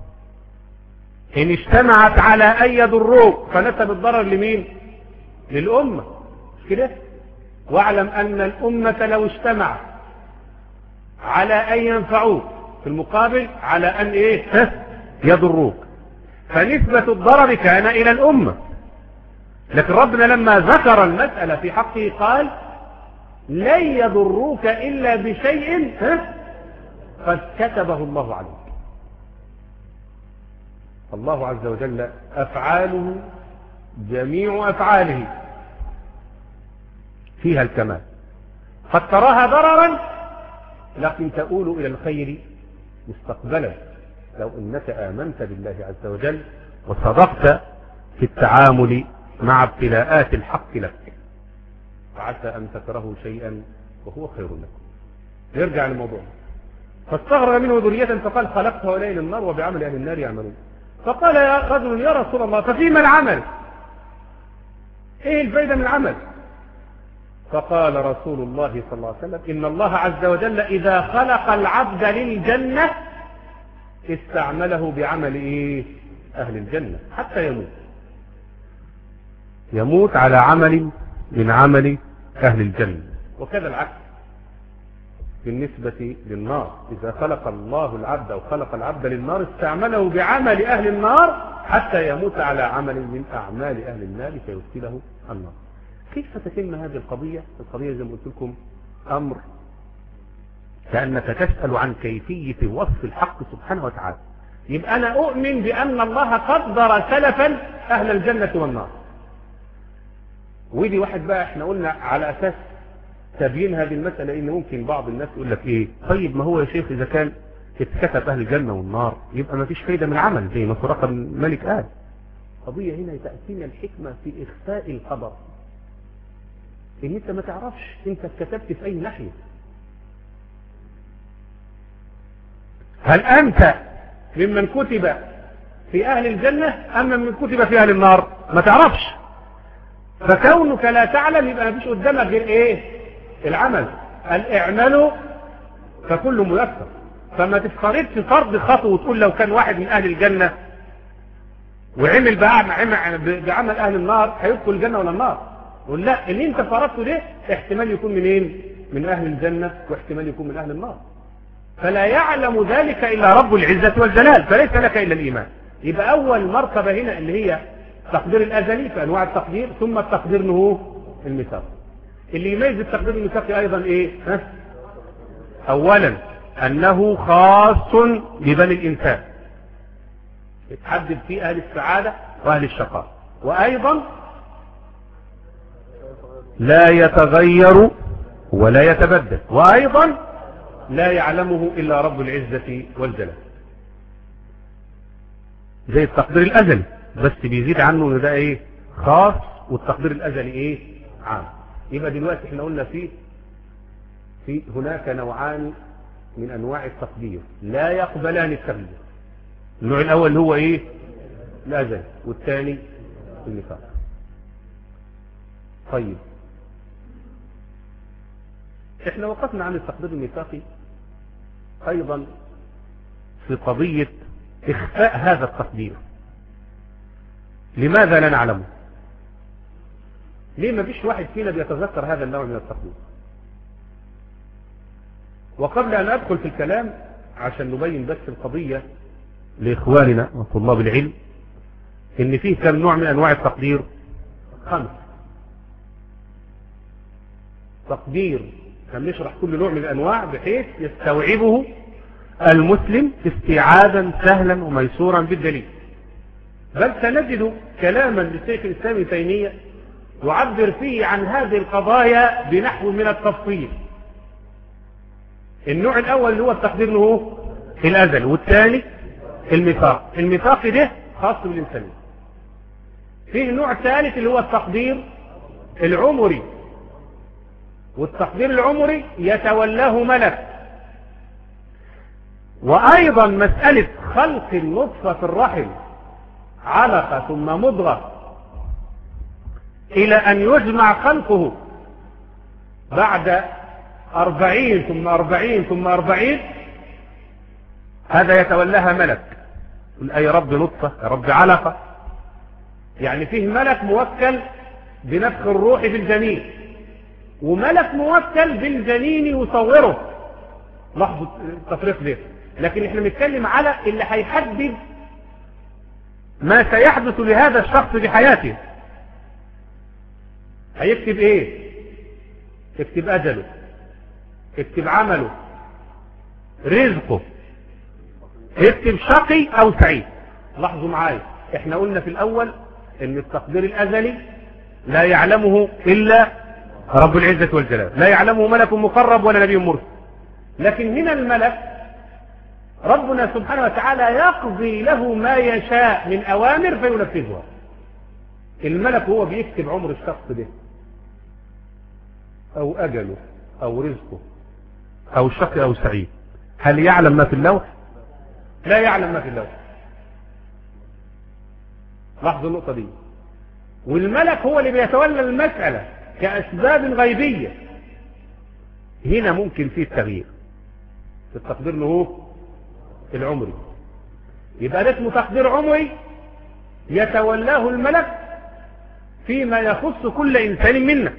ان اجتمعت على ان يضروك فنسب الضرر لمين؟ للأمة مش كده؟ واعلم ان الأمة لو اجتمعت على ان ينفعوك في المقابل على ان ايه يضروك، فنسبة الضرر كان الى الأمة. لكن ربنا لما ذكر المسألة في حقه قال لن يضروك إلا بشيء قد كتبه الله عليك. الله عز وجل أفعاله جميع أفعاله فيها الكمال، قد تراها ضررا لكن تؤول إلى الخير مستقبلا لو أنك آمنت بالله عز وجل وصدقت في التعامل مع ابتلاءات الحق لك. فعسى أن تكرهوا شيئا وهو خير لكم. نرجع للموضوع. فاستغرب منه ذرية فقال خلقت هؤلاء للنار وبعمل أهل النار يعملون. فقال يا رجل يا رسول الله ففيما العمل؟ ايه الفائدة من العمل؟ فقال رسول الله صلى الله عليه وسلم إن الله عز وجل إذا خلق العبد للجنة استعمله بعمل إيه؟ أهل الجنة حتى يموت يموت على عمل من عمل أهل الجنة. وكذا العكس بالنسبة للنار، إذا خلق الله العبد أو خلق العبد للنار استعمله بعمل أهل النار حتى يموت على عمل من أعمال أهل النار فيدخله النار. كيف تتم هذه القضية؟ القضية زي ما قلت لكم أمر كأنك تسأل عن كيفية وصف الحق سبحانه وتعالى. يبقى أنا أؤمن بأن الله قدر سلفا أهل الجنة والنار. ودي واحد بقى احنا قلنا على أساس تبيين هذه المسألة إن ممكن بعض الناس يقول لك إيه طيب ما هو يا شيخ إذا كان اتكتب أهل الجنة والنار يبقى ما فيش فايدة من العمل زي ما سراقة الملك قال. قضية هنا تأتينا الحكمة في إخفاء الخبر، إن أنت ما تعرفش أنت اتكتبت في أي ناحية. هل أنت ممن كتب في أهل الجنة أم ممن كتب في أهل النار؟ ما تعرفش. فكونك لا تعلم يبقى ما فيش قدامك غير إيه؟ العمل. الإعمال فكل ميسر. فما تفترضش فرض خطوة وتقول لو كان واحد من أهل الجنة وعمل بعمل أهل النار هيدخل الجنة ولا النار؟ قل لا، اللي انت فرضته ده احتمال يكون منين؟ من أهل الجنة واحتمال يكون من أهل النار. فلا يعلم ذلك إلا رب العزة والجلال، فليس لك إلا الإيمان. يبقى أول مرتبة هنا اللي هي تقدير الأزلي في أنواع التقدير، ثم التقدير نهو المثال. اللي يميز التقدير الميثاقي ايضا ايه؟ ها؟ اولا انه خاص ببني الانسان، يتحدد فيه اهل السعادة واهل الشقاء، وايضا لا يتغير ولا يتبدل، وايضا لا يعلمه الا رب العزة والجلال، زي التقدير الازلي بس بيزيد عنه ان ده ايه؟ خاص، والتقدير الازلي ايه؟ عام. يبقى دلوقتي احنا قلنا فيه في هناك نوعان من انواع التقدير لا يقبلان التغيير. النوع الاول اللي هو ايه؟ الازلي، والثاني الميثاق. طيب احنا وقفنا عن التقدير الميثاقي ايضا في قضية اخفاء هذا التقدير. لماذا لا نعلمه؟ ليه ما فيش واحد فينا بيتذكر هذا النوع من التقدير؟ وقبل ان ادخل في الكلام عشان نبين بس القضية لاخواننا وطلاب العلم، ان فيه كم نوع من انواع التقدير؟ خمس. تقدير هنشرح كل نوع من الانواع بحيث يستوعبه المسلم استيعابا سهلا وميسورا بالدليل. بل سنجد كلاما للشيخ الاسلام ابن تيمية يعبر فيه عن هذه القضايا بنحو من التفصيل. النوع الاول اللي هو التقدير اللي هو الازل، والثاني الميثاق. الميثاق ده خاص بالانسانية. فيه نوع ثالث اللي هو التقدير العمري، والتقدير العمري يتولاه ملك. وايضا مسألة خلق النطفة في الرحم علقة ثم مضغة الى ان يجمع خلقه بعد اربعين ثم اربعين ثم اربعين، هذا يتولاها ملك. يقول اي رب نطفة، يا رب علقة. يعني فيه ملك موكل بنفخ الروح في الجنين، وملك موكل بالجنين يصوره. لاحظوا التفريق ده. لكن احنا بنتكلم على اللي هيحدد ما سيحدث لهذا الشخص بحياته. هيكتب ايه؟ يكتب اجله، يكتب عمله، رزقه، يكتب شقي او سعيد. لاحظوا معايا، احنا قلنا في الاول ان التقدير الازلي لا يعلمه الا رب العزة والجلال، لا يعلمه ملك مقرب ولا نبي مرسل. لكن هنا الملك ربنا سبحانه وتعالى يقضي له ما يشاء من اوامر فينفذها. الملك هو بيكتب عمر الشخص ده او اجله او رزقه او شقي او سعيد. هل يعلم ما في اللوح؟ لا يعلم ما في اللوح. لاحظوا النقطة دي. والملك هو اللي بيتولى المسألة كأسباب غيبية. هنا ممكن فيه التغيير في التقدير اللي هو العمري. يبقى ده اسمه تقدير عمري يتولاه الملك فيما يخص كل إنسان منا.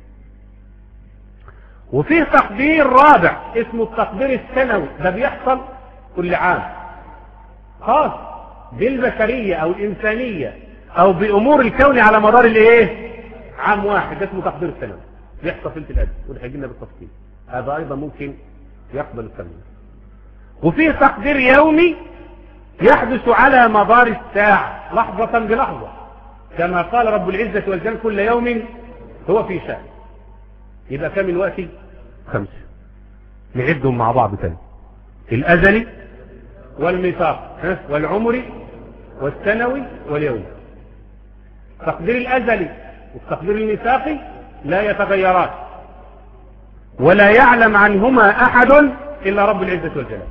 وفيه تقدير رابع اسمه التقدير السنوي، ده بيحصل كل عام، خاص بالبشرية أو الإنسانية أو بأمور الكون على مدار الايه؟ عام واحد. ده اسمه تقدير سنوي، بيحصل في الأجل، وده هيجينا بالتفصيل. هذا أيضا ممكن يقبل التغيير. وفيه تقدير يومي يحدث على مدار الساعة لحظة بلحظة، كما قال رب العزة والجلال كل يوم هو في شأن. يبقى كم الوقت؟ خمسة. نعدهم مع بعض تاني: الأزلي والميثاق والعمري والسنوي واليومي. التقدير الأزلي والتقدير الميثاقي لا يتغيران ولا يعلم عنهما أحد إلا رب العزة والجلال.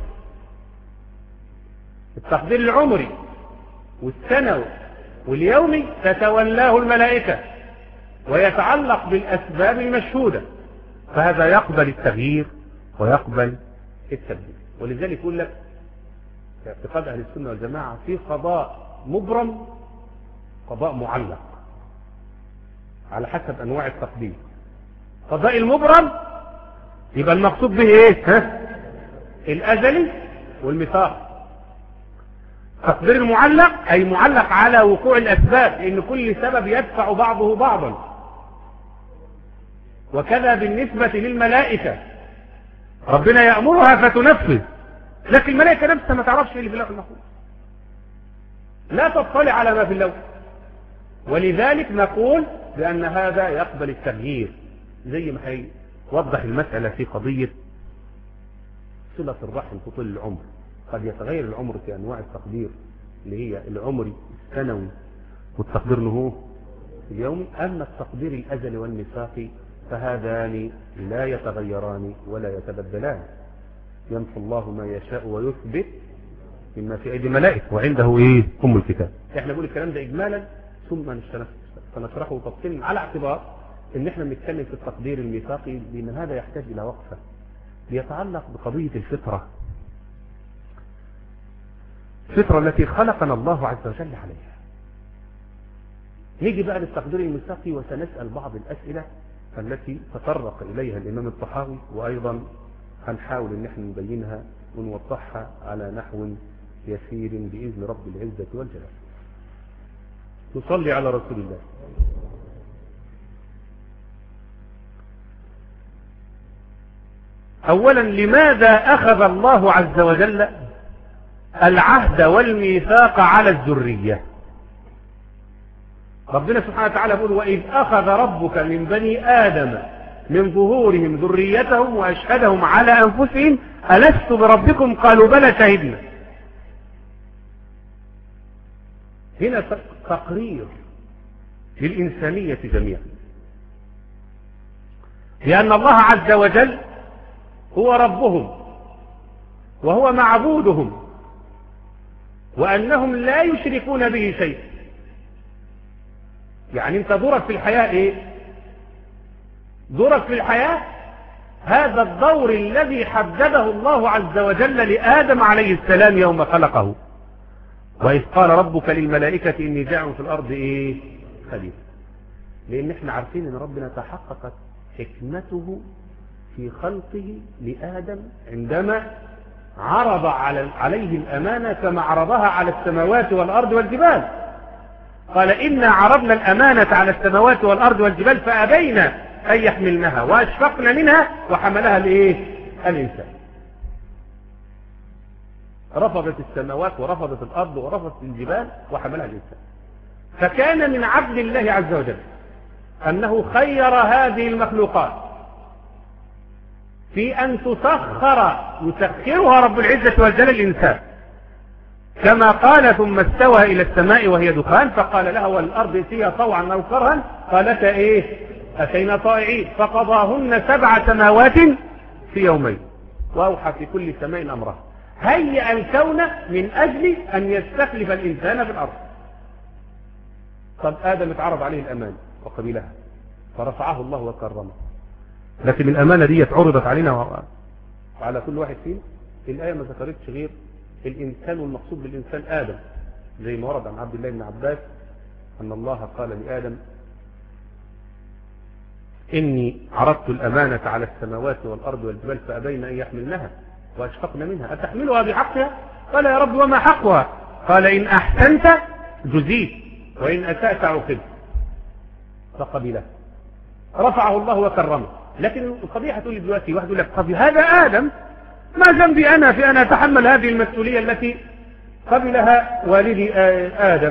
التقدير العمري والسنوي واليومي تتولاه الملائكة ويتعلق بالأسباب المشهودة، فهذا يقبل التغيير ويقبل التبديل. ولذلك يقول لك في اعتقاد أهل السنة والجماعة في قضاء مبرم، قضاء معلق، على حسب أنواع التقدير. قضاء المبرم يبقى المقصود به ايه؟ ها؟ الأزلي والميثاق. تقدير المعلق أي معلق على وقوع الأسباب، لأن كل سبب يدفع بعضه بعضا. وكذا بالنسبة للملائكة، ربنا يأمرها فتنفذ، لكن الملائكة نفسها ما تعرفش ايه اللي في اللوح المحفوظ، لا تطلع على ما في اللوح. ولذلك نقول بأن هذا يقبل التغيير، زي ما هيوضح المسألة في قضية صلة الرحم في طول العمر. قد يتغير العمر في أنواع التقدير اللي هي العمري السنوي والتقدير نهو اليومي، أما التقدير الأزلي والميثاقي فهذان لا يتغيران ولا يتبدلان. يمحو الله ما يشاء ويثبت مما في أيدي الملائكة وعنده إيه أم الكتاب. إحنا نقول الكلام ده إجمالا ثم سنشرحه تفصيلا على اعتبار إن إحنا بنتكلم في التقدير الميثاقي، لأن هذا يحتاج إلى وقفة يتعلق بقضية الفطرة، الفطرة التي خلقنا الله عز وجل عليها. نيجي بقى للتقدير الميثاقي وسنسأل بعض الأسئلة التي تطرق إليها الإمام الطحاوي، وأيضا هنحاول إن احنا نبينها ونوضحها على نحو يسير بإذن رب العزة والجلال. نصلي على رسول الله. أولا، لماذا أخذ الله عز وجل العهد والميثاق على الذرية؟ ربنا سبحانه وتعالى يقول: وإذ أخذ ربك من بني آدم من ظهورهم ذريتهم وأشهدهم على أنفسهم ألست بربكم قالوا بلى شهدنا. هنا تقرير للإنسانية جميعا، لأن الله عز وجل هو ربهم وهو معبودهم، وأنهم لا يشركون به شيء. يعني انت دورك في الحياة ايه؟ دورك في الحياة هذا الدور الذي حدده الله عز وجل لآدم عليه السلام يوم خلقه. وإذ قال ربك للملائكة إني جاعل في الأرض ايه؟ خليفة. لأن احنا عارفين ان ربنا تحققت حكمته في خلقه لآدم عندما عرض عليه الأمانة كما عرضها على السماوات والأرض والجبال. قال: إنا عرضنا الأمانة على السماوات والأرض والجبال فأبينا أن يحملنها وأشفقنا منها وحملها الإيه؟ الإنسان. رفضت السماوات ورفضت الأرض ورفضت الجبال وحملها الإنسان. فكان من عدل الله عز وجل أنه خير هذه المخلوقات في أن تسخر يسخرها رب العزة والجلال الإنسان، كما قال: ثم استوى إلى السماء وهي دخان فقال لها والأرض ائتيا طوعا أو كرها قالتا إيه؟ أتينا طائعين. فقضاهن سبع سماوات في يومين وأوحى في كل سماء أمرها. هيأ الكون من أجل أن يستخلف الإنسان في الأرض. طب آدم اتعرض عليه الأمان وقبلها فرفعه الله وكرمه، لكن الأمانة دي عرضت علينا وعلى كل واحد فينا. الآية ما ذكرتش غير الإنسان، والمقصود بالإنسان آدم، زي ما ورد عن عبد الله بن عباس أن الله قال لآدم: إني عرضت الأمانة على السماوات والأرض والجبال فأبين أن يحملنها وأشفقن منها أتحملها بحقها؟ قال: يا رب وما حقها؟ قال: إن أحسنت جزيت وإن أسأت عوقبت. فقبله، رفعه الله وكرمه. لكن القضية هتقول لي دلوقتي واحد يقول لك: طب هذا آدم، ما ذنبي أنا في أن أتحمل هذه المسؤولية التي قبلها والدي آدم؟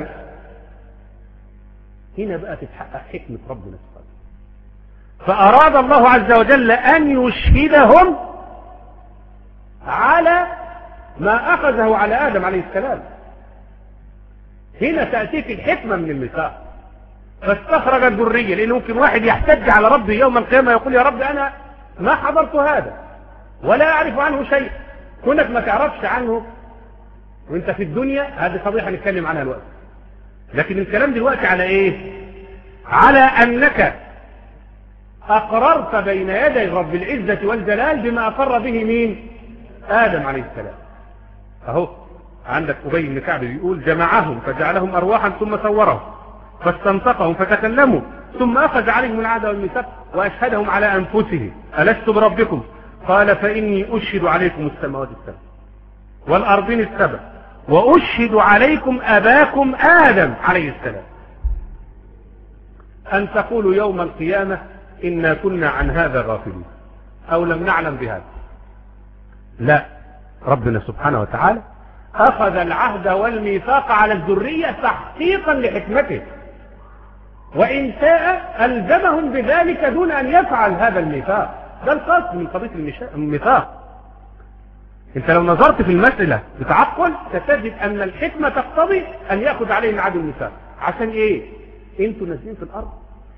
هنا بقى تتحقق حكمة ربنا سبحانه. فأراد الله عز وجل أن يشهدهم على ما أخذه على آدم عليه السلام. هنا تأتيك الحكمة من الميثاق، فاستخرج الذرية. لأنه ممكن واحد يحتج على ربه يوم القيامة يقول: يا رب أنا ما حضرت هذا ولا أعرف عنه شيء. كونك ما تعرفش عنه وانت في الدنيا هذه قضية هنتكلم عنها الوقت، لكن الكلام دلوقتي على ايه؟ على أنك أقررت بين يدي رب العزة والجلال بما أقر به مين؟ آدم عليه السلام. أهو عندك أبي بن كعب بيقول: جمعهم فجعلهم أرواحا ثم صورهم فاستنطقهم فتكلموا ثم أخذ عليهم العهد والميثاق وأشهدهم على أنفسهم ألست بربكم؟ قال: فإني أشهد عليكم السماوات السبع والأرضين السبع وأشهد عليكم أباكم آدم عليه السلام أن تقولوا يوم القيامة إنا كنا عن هذا غافلين أو لم نعلم بهذا. لا، ربنا سبحانه وتعالى أخذ العهد والميثاق على الذرية تحقيقا لحكمته، وإن شاء ألزمهم بذلك دون أن يفعل هذا الميثاق. ده القصد من قضية الميثاق. انت لو نظرت في المسألة بتعقل ستجد أن الحكمة تقتضي أن يأخذ عليه ميعاد الميثاق. عشان إيه؟ انتوا نازلين في الأرض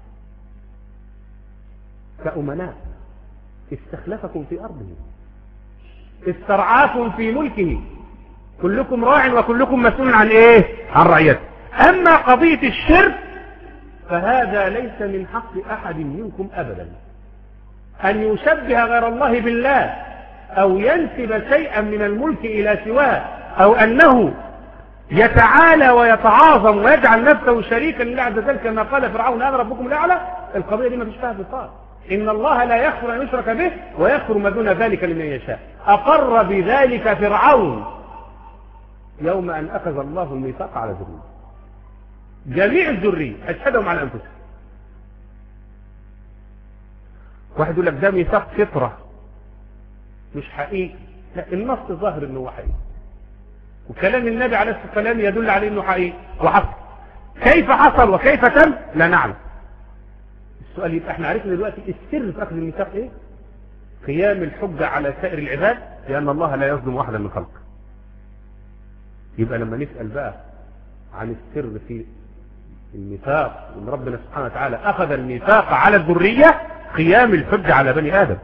كأمناء، استخلفكم في أرضه، استرعاكم في ملكه، كلكم راع وكلكم مسؤول عن إيه؟ عن رعيته. أما قضية الشرك فهذا ليس من حق أحد منكم أبدا أن يشبه غير الله بالله أو ينسب شيئا من الملك إلى سواه، أو أنه يتعالى ويتعاظم ويجعل نفسه شريكا لله عز وجل كما قال فرعون أنا ربكم الأعلى. القضية دي ما فيش فيها فصال. إن الله لا يغفر أن يشرك به ويغفر ما دون ذلك لمن يشاء. أقر بذلك فرعون يوم أن أخذ الله الميثاق على ذريته، جميع الذرية أشهدهم على أنفسهم. واحد يقول لك ده ميثاق فطرة مش حقيقي. لا، النص ظاهر انه حقيقي، وكلام النبي عليه الصلاة والسلام يدل على انه حقيقي وحصل. كيف حصل وكيف تم لا نعلم. السؤال يبقى احنا عرفنا دلوقتي السر في اخذ الميثاق ايه؟ قيام الحجة على سائر العباد لان الله لا يظلم واحدا من خلقه. يبقى لما نسأل بقى عن السر في الميثاق، ان ربنا سبحانه وتعالى اخذ الميثاق على الذرية قيام الحجة على بني ادم،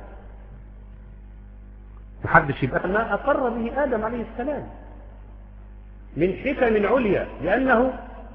محدش يبقى ما أقر به آدم عليه السلام من حكم عليا، لأنه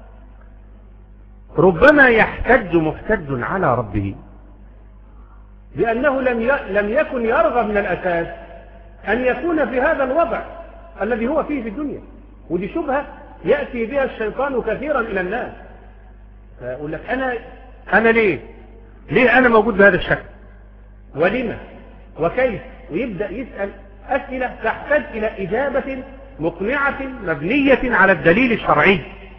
ربما يحتج محتج على ربه لأنه لم لم يكن يرغب من الأساس أن يكون في هذا الوضع الذي هو فيه في الدنيا. ودي شبهة يأتي بها الشيطان كثيرا إلى الناس، فأقول لك أنا أنا ليه ليه أنا موجود بهذا الشكل ولما وكيف، ويبدأ يسأل أسئلة تحتاج إلى إجابة مقنعة مبنية على الدليل الشرعي،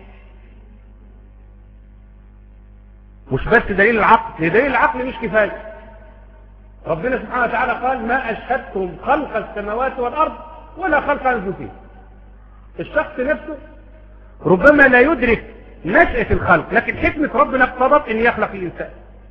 مش بس دليل العقل. دليل العقل مش كفاية. ربنا سبحانه وتعالى قال ما أشهدتهم خلق السماوات والأرض ولا خلق أنفسهم. الشخص نفسه ربما لا يدرك نشأة الخلق، لكن حكمة ربنا اقتضت أن يخلق الإنسان.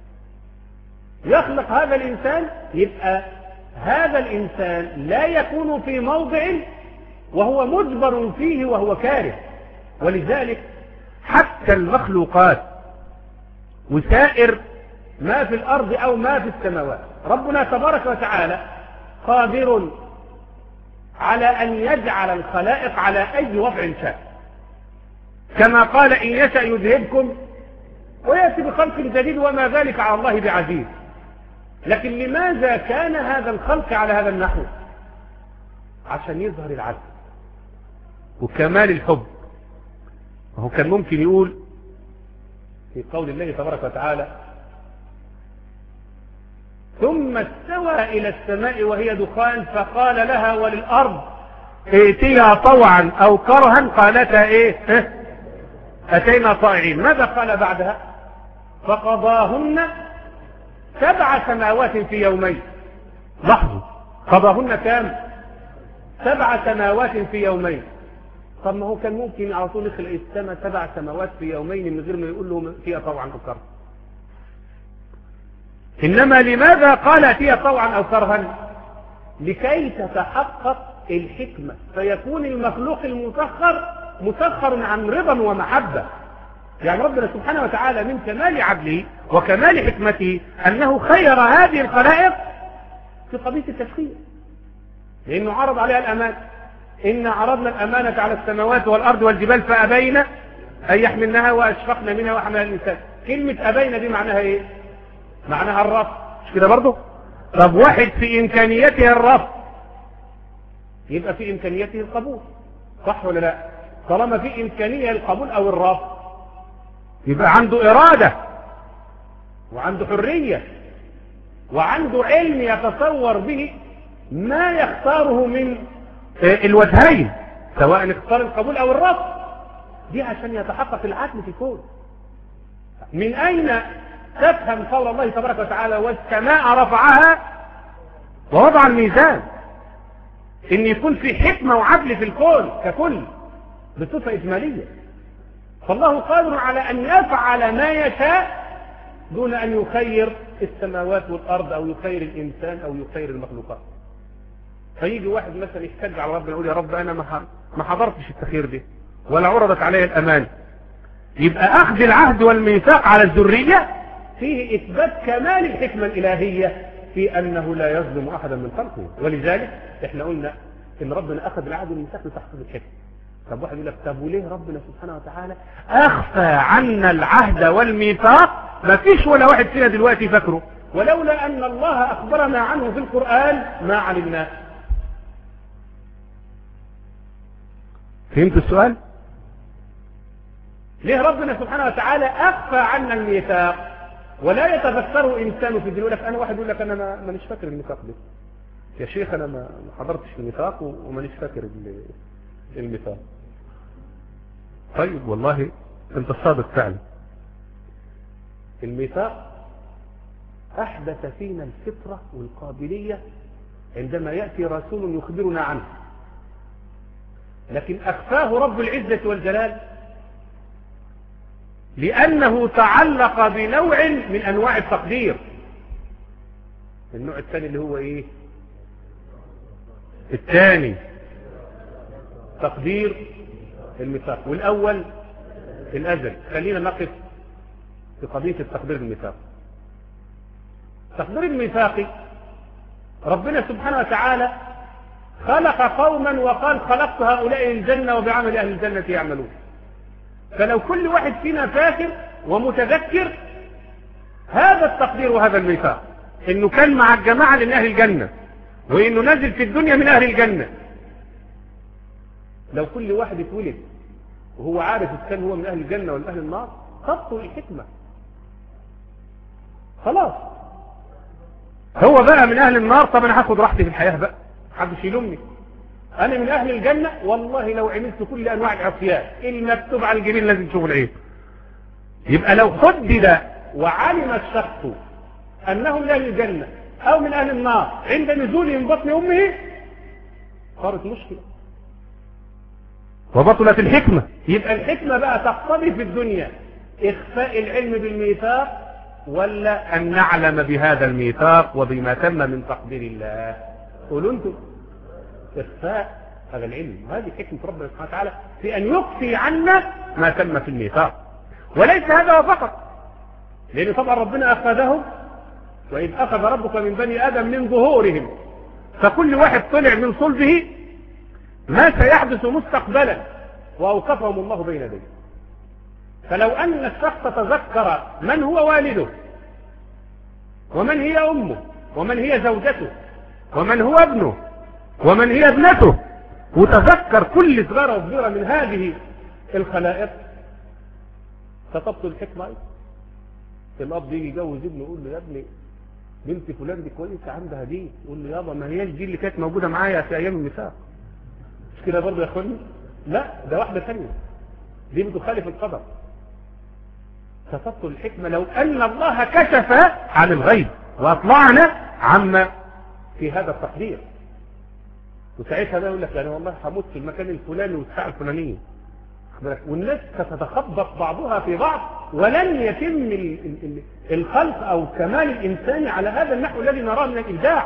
يخلق هذا الإنسان، يبقى هذا الإنسان لا يكون في موضع وهو مجبر فيه وهو كاره. ولذلك حتى المخلوقات وسائر ما في الأرض أو ما في السماوات ربنا تبارك وتعالى قادر على أن يجعل الخلائق على أي وضع شاء، كما قال إن يشأ يذهبكم ويأتي بخلق جديد وما ذلك على الله بعزيز. لكن لماذا كان هذا الخلق على هذا النحو؟ عشان يظهر العدل وكمال الحب. وهو كان ممكن يقول في قول الله تبارك وتعالى ثم استوى إلى السماء وهي دخان فقال لها وللأرض ائتيا طوعا أو كرها قالتا إيه أتينا طائعين. ماذا قال بعدها؟ فقضاهن سبع سماوات في يومين. لاحظوا، قضاهن كام؟ سبع سماوات في يومين. طب ما هو كان ممكن على طول يخلق السماء سبع سماوات في يومين من غير ما يقول له فيها طوعا أو كرها. إنما لماذا قال فيها طوعا أو كرها؟ لكي تتحقق الحكمة، فيكون المخلوق المسخر مسخر عن رضا ومحبة. يعني ربنا سبحانه وتعالى من كمال عدله وكمال حكمته أنه خير هذه الخلائق في قضية التسخير، لأنه عرض عليها الأمان. إن عرضنا الأمانة على السماوات والأرض والجبال فأبين أن يحملنها وأشفقنا منها وحملها الإنسان. كلمة أبين دي معناها إيه؟ معناها الرفض، مش كده برضه؟ طب واحد في إمكانيته الرفض يبقى في إمكانيته القبول، صح ولا لا؟ طالما في إمكانية القبول أو الرفض يبقى عنده إرادة وعنده حرية وعنده علم يتصور به ما يختاره من الوجهين، سواء اختار القبول أو الرفض. دي عشان يتحقق العدل في الكون. من أين تفهم قول الله تبارك وتعالى والسماء رفعها ووضع الميزان، ان يكون في حكمة وعدل في الكون ككل بصفة إجمالية. فالله قادر على أن يفعل ما يشاء دون أن يخير السماوات والأرض أو يخير الإنسان أو يخير المخلوقات. فيجي واحد مثلا يحتج على ربنا يقول يا رب أنا ما حضرتش التخير دي ولا عرضت علي الأمان. يبقى أخذ العهد والميثاق على الذرية فيه إثبات كمال الحكمة الإلهية في أنه لا يظلم أحدا من خلقه. ولذلك إحنا قلنا إن ربنا أخذ العهد والميثاق لتحقيق الحكمة. طب واحد يقول لك طب وليه ربنا سبحانه وتعالى أخفى عنا العهد والميثاق؟ ما فيش ولا واحد فينا دلوقتي فاكره، ولولا أن الله أخبرنا عنه في القرآن ما علمناه. فهمت السؤال؟ ليه ربنا سبحانه وتعالى أخفى عنا الميثاق ولا يتذكره إنسان في الدنيا؟ يقول لك أنا واحد يقول لك أنا ما مانيش فاكر الميثاق ده يا شيخ، أنا ما حضرتش الميثاق ومانيش فاكر الميثاق. طيب والله أنت الصادق فعلا. الميثاق أحدث فينا الفطرة والقابلية عندما يأتي رسول يخبرنا عنه، لكن أخفاه رب العزة والجلال لأنه تعلق بنوع من أنواع التقدير. النوع الثاني اللي هو إيه؟ الثاني تقدير الميثاق، والأول الأجل. خلينا نقف في قضية التقدير الميثاق. تقدير الميثاق ربنا سبحانه وتعالى خلق قوما وقال خلقت هؤلاء الجنة وبعمل أهل الجنة يعملون. فلو كل واحد فينا فاكر ومتذكر هذا التقدير وهذا الميثاق، انه كان مع الجماعة من اهل الجنة وانه نزل في الدنيا من اهل الجنة، لو كل واحد اتولد وهو عارف إذا كان هو من اهل الجنة ولا اهل النار تبطل الحكمة. خلاص هو بقى من اهل النار، طب انا هاخد راحتي في الحياة بقى، محدش يلومني. انا من اهل الجنة والله لو عملت كل انواع العصيان المكتوب على الجبين لازم تشوف العين. يبقى لو حدد وعلم الشخص انه من اهل الجنة او من اهل النار عند نزوله من بطن امه صارت مشكلة وبطلت الحكمة. يبقى الحكمة بقى تقتضي في الدنيا اخفاء العلم بالميثاق ولا ان نعلم بهذا الميثاق وبما تم من تقدير الله؟ قولوا انتم إخفاء هذا العلم. وهذه حكمة ربنا سبحانه وتعالى في أن يخفي عنا ما تم في الميثاق. وليس هذا فقط، لأن طبعا ربنا أخذهم وإذ أخذ ربك من بني آدم من ظهورهم، فكل واحد طلع من صلبه ما سيحدث مستقبلا وأوقفهم الله بين يديه. فلو أن الشخص تذكر من هو والده ومن هي أمه ومن هي زوجته ومن هو ابنه ومن هي ابنته وتذكر كل صغيرة وصغيرة من هذه الخلائق ستبطل الحكمة. الأب يجي يجوز ابنه يقول له يا ابني بنت فلان دي كويسة عندها دي، يقول له يابا ما هي دي اللي كانت موجودة معايا في أيام الميثاق. مش كده برضه يا اخواني؟ لا ده واحدة ثانية دي بتخالف القدر. ستبطل الحكمة لو أن الله كشف عن الغيب وأطلعنا عما في هذا التقدير. وساعتها ده يقول لك يعني والله هموت في المكان الفلاني والساعة الفلانية، والناس ستتخبط بعضها في بعض ولن يتم الخلق أو كمال الإنسان على هذا النحو الذي نراه من الإبداع.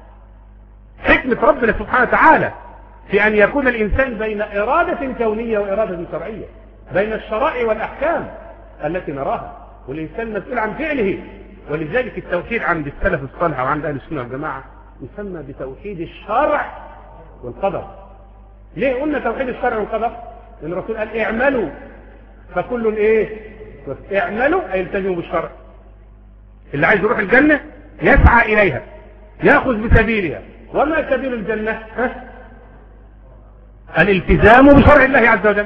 حكمة ربنا سبحانه وتعالى في أن يكون الإنسان بين إرادة كونية وإرادة شرعية، بين الشرائع والأحكام التي نراها، والإنسان مسؤول عن فعله. ولذلك التوحيد عند السلف الصالح وعند أهل السنة والجماعة يسمى بتوحيد الشرع والقدر. ليه قلنا توحيد الشرع والقدر؟ لأن الرسول قال اعملوا فكل ايه؟ اعملوا أي التزموا بالشرع. اللي عايز يروح الجنة يسعى إليها يأخذ بسبيلها. وما سبيل الجنة؟ ها؟ الالتزام بشرع الله عز وجل.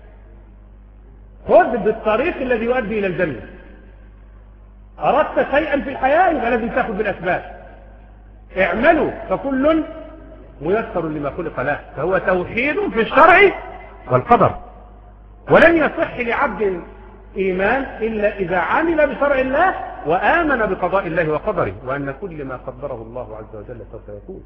خذ بالطريق الذي يؤدي إلى الجنة. أردت شيئا في الحياة يبقى لازم تأخذ بالأسباب. اعملوا فكل ميسر لما خلق له. فهو توحيد في الشرع والقدر. ولن يصح لعبد إيمان إلا إذا عمل بشرع الله وآمن بقضاء الله وقدره، وأن كل ما قدره الله عز وجل سوف يكون.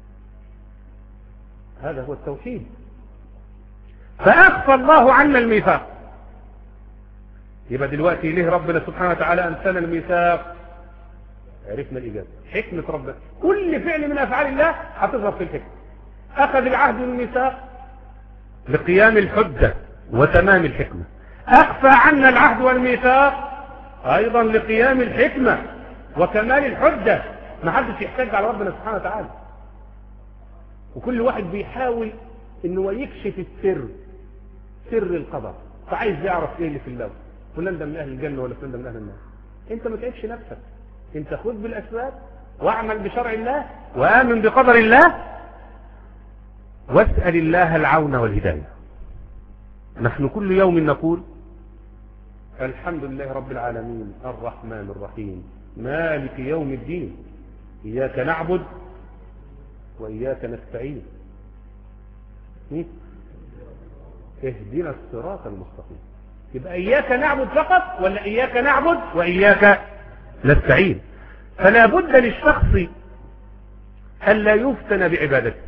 هذا هو التوحيد. فأخفى الله عنا الميثاق. يبقى دلوقتي ليه ربنا سبحانه وتعالى أنسانا الميثاق؟ عرفنا الإجابة. حكمة ربنا، كل فعل من أفعال الله هتظهر في الحكمة. أخذ العهد والميثاق لقيام الحجة وتمام الحكمة، أخفى عنا العهد والميثاق أيضا لقيام الحكمة وكمال الحجة. ما حدش يحتاج على ربنا سبحانه وتعالى، وكل واحد بيحاول انه يكشف السر، سر القدر، فعايز يعرف ايه اللي في اللوح، فلان ده من اهل الجنة ولا فلان ده من اهل النار. انت ما تعبش نفسك، انت خذ بالاسباب واعمل بشرع الله وآمن بقدر الله واسأل الله العون والهداية. نحن كل يوم نقول الحمد لله رب العالمين الرحمن الرحيم مالك يوم الدين إياك نعبد وإياك نستعين اهدنا الصراط المستقيم. يبقى إياك نعبد فقط ولا إياك نعبد وإياك نستعين؟ فلا بد للشخص ألا يفتن بعبادته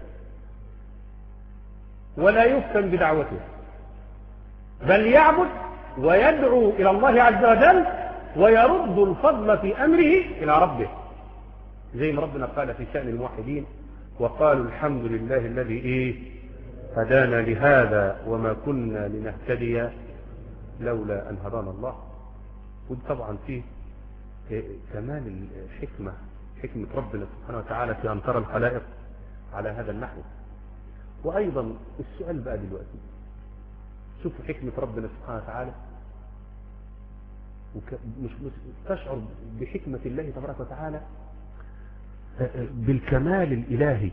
ولا يفتن بدعوته، بل يعبد ويدعو إلى الله عز وجل ويرد الفضل في أمره إلى ربه، زي ما ربنا قال في شأن الموحدين وقالوا الحمد لله الذي إيه هدانا لهذا وما كنا لنهتدي لولا أن هدانا الله. ودي طبعا فيه كمال الحكمة، حكمة ربنا سبحانه وتعالى في أن ترى الخلائق على هذا النحو. وأيضا السؤال بقى دلوقتي، شوفوا حكمة ربنا سبحانه وتعالى مش تشعر بحكمة الله تبارك وتعالى بالكمال الإلهي.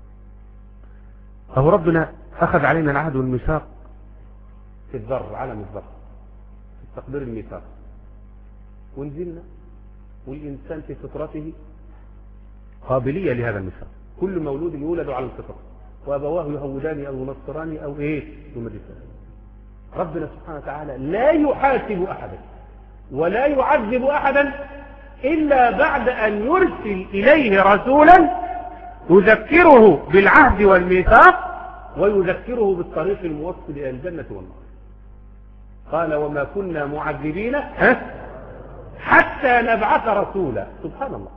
أو ربنا أخذ علينا العهد والميثاق في الذر، علم الذر، في تقدير الميثاق، ونزلنا والإنسان في فطرته قابلية لهذا الميثاق. كل مولود يولد على الفطرة وأبواه يهوداني أو ينصراني أو إيه يمجساني. ربنا سبحانه وتعالى لا يحاسب أحدا ولا يعذب أحدا إلا بعد أن يرسل إليه رسولا يذكره بالعهد والميثاق ويذكره بالطريق الموصل إلى الجنة والنار. قال وما كنا معذبين حتى نبعث رسولا. سبحان الله،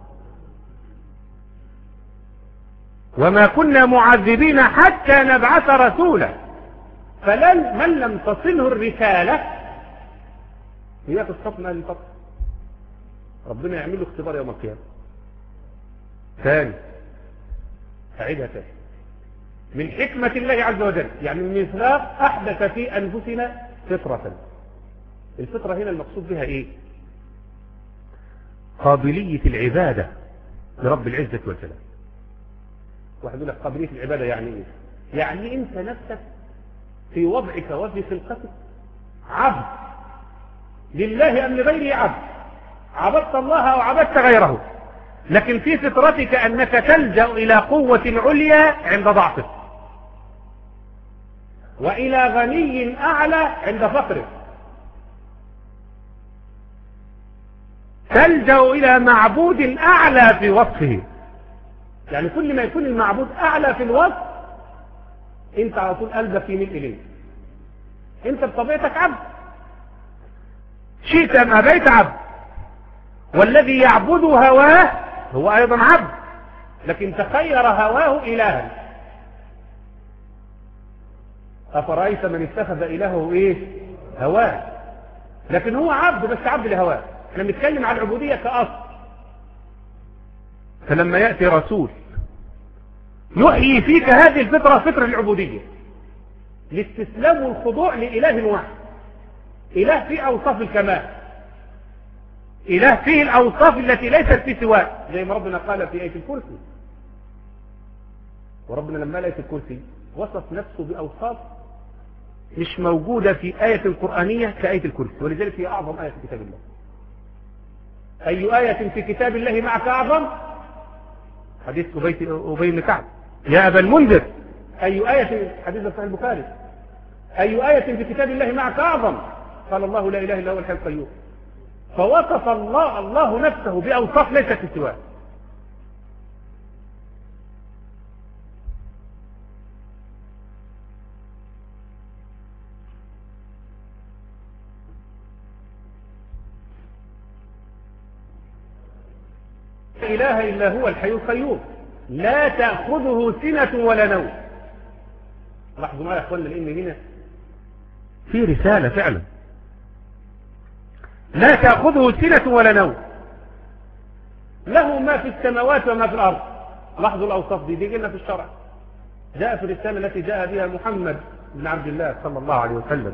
وما كنا معذبين حتى نبعث رسولا. فلن من لم تصله الرسالة هي قصة من الفقر ربنا يعمل له اختبار يوم القيامة. ثاني أعيدها ثاني، من حكمة الله عز وجل يعني الميثاق أحدث في أنفسنا فطرة. الفطرة هنا المقصود بها إيه؟ قابلية العبادة لرب العزة والجلال. واحد يقول لك قابلية العبادة يعني إيه؟ يعني أنت نفسك في وضعك وفي خلقتك عبد لله أم لغيره عبد، عبدت الله أو عبدت غيره، لكن في فطرتك أنك تلجأ إلى قوة عليا عند ضعفك وإلى غني أعلى عند فقرك، تلجأ إلى معبود أعلى في وصفه. يعني كل ما يكون المعبود أعلى في الوصف انت على طول قلبك يميل إليه. انت بطبيعتك عبد، شئت أم أبيت عبد، والذي يعبد هواه هو أيضا عبد، لكن تخير هواه إلها. أفرأيت من اتخذ إلهه إيه هواه، لكن هو عبد بس عبد لهواه. احنا بنتكلم عن العبودية كأصل. فلما يأتي رسول يحيي فيك هذه الفطرة، فطرة العبودية، الاستسلام والخضوع لإله واحد، إله فيه أوصاف الكمال، إله فيه الأوصاف التي ليست في سواه، زي ما ربنا قال في آية الكرسي. وربنا لما آية الكرسي وصف نفسه بأوصاف مش موجودة في آية قرآنية كآية الكرسي، ولذلك هي أعظم آية في كتاب الله. أي آية في كتاب الله معك أعظم؟ حديث أبي بن كعب يا أبا المنذر. أي آية، حديث صحيح البخاري، أي آية في كتاب الله معك أعظم؟ قال الله لا إله إلا هو الحي القيوم. فوصف الله الله نفسه بأوصاف ليست في سواه. لا إله إلا هو الحي القيوم لا تأخذه سنة ولا نوم. لاحظوا معي يا أخوانا لأن هنا في رسالة فعلا. لا تأخذه سنة ولا نوم له ما في السماوات وما في الأرض. لاحظوا الأوصاف دي دي قلنا في الشرع، جاء في الرسالة التي جاء بها محمد بن عبد الله صلى الله عليه وسلم.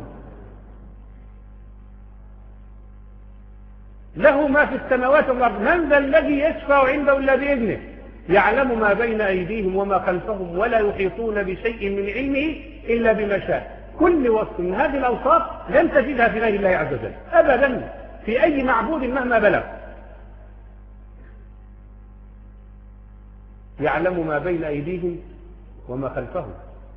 له ما في السماوات والأرض. من ذا الذي يشفع عنده إلا بإذنه يعلم ما بين أيديهم وما خلفهم ولا يحيطون بشيء من علمه إلا بما شاء. كل وصف من هذه الأوصاف لن تجدها في غير الله عز وجل أبدا في أي معبود مهما بلغ. يعلم ما بين أيديهم وما خلفهم.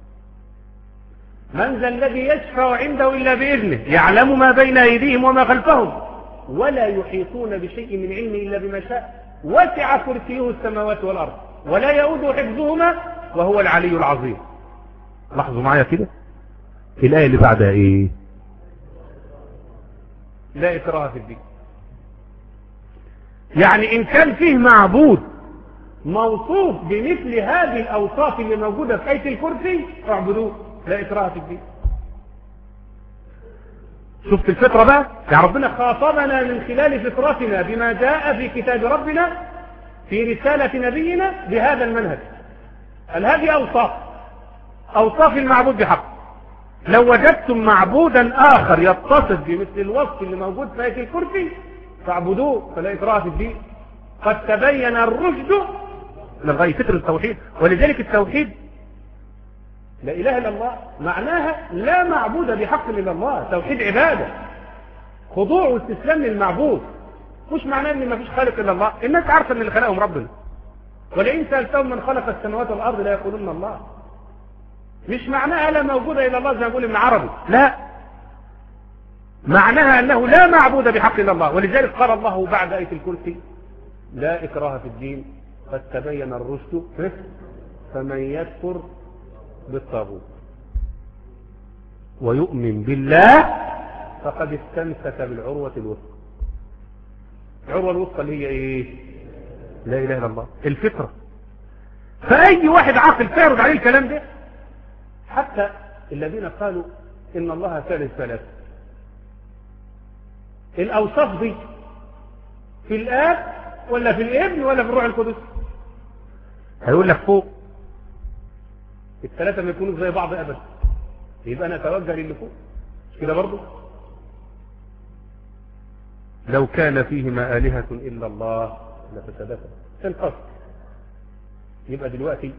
من ذا الذي يشفع عنده إلا بإذنه يعلم ما بين أيديهم وما خلفهم ولا يحيطون بشيء من علمه إلا بما شاء. وسع كرسيه السماوات والأرض ولا يؤوده حفظهما وهو العلي العظيم. لاحظوا معايا كده الآية اللي بعدها إيه؟ لا إكراه في الدين. يعني إن كان فيه معبود موصوف بمثل هذه الأوصاف اللي موجودة في آية الكرسي اعبدوه. لا إكراه في الدين. شفت الفطرة بقى؟ يا ربنا خاطبنا من خلال فطرتنا بما جاء في كتاب ربنا في رسالة نبينا بهذا المنهج. قال هذه أوصاف أوصاف المعبود بحق. لو وجدتم معبودا آخر يتصف بمثل الوصف اللي موجود في آية الكرسي فاعبدوه. فلا إكراه في الدين قد تبين الرشد لغاية فكرة التوحيد. ولذلك التوحيد لا إله إلا الله معناها لا معبود بحق إلا الله. توحيد عبادة خضوع واستسلام للمعبود. مش معناه ان ما فيش خالق الا الله. الناس عارفه ان اللي خلقهم ربنا. ولئن سألتهم من خلق السماوات والارض لا يقولون الله. مش معناها لا موجوده الا الله زي ما يقول ابن عربي، لا، معناها انه لا معبود بحق الا الله. ولذلك قال الله بعد آية الكرسي لا إكراه في الدين قد تبين الرشد فمن يكفر بالطاغوت ويؤمن بالله فقد استمسك بالعروة الوثقى. العروة الوثقى اللي هي ايه؟ لا اله الا الله، الفطرة. فأي واحد عاقل تعرض عليه الكلام ده، حتى الذين قالوا ان الله ثالث ثلاثة، الاوصاف دي في الآب ولا في الابن ولا في الروح القدس؟ هيقول لك فوق. الثلاثة ما يكونوا زي بعض ابدا، يبقى انا اتوجه للي فوق، مش كده برضه؟ لو كان فيهما آلهة إلا الله لفسدتا. القصد يبقى دلوقتي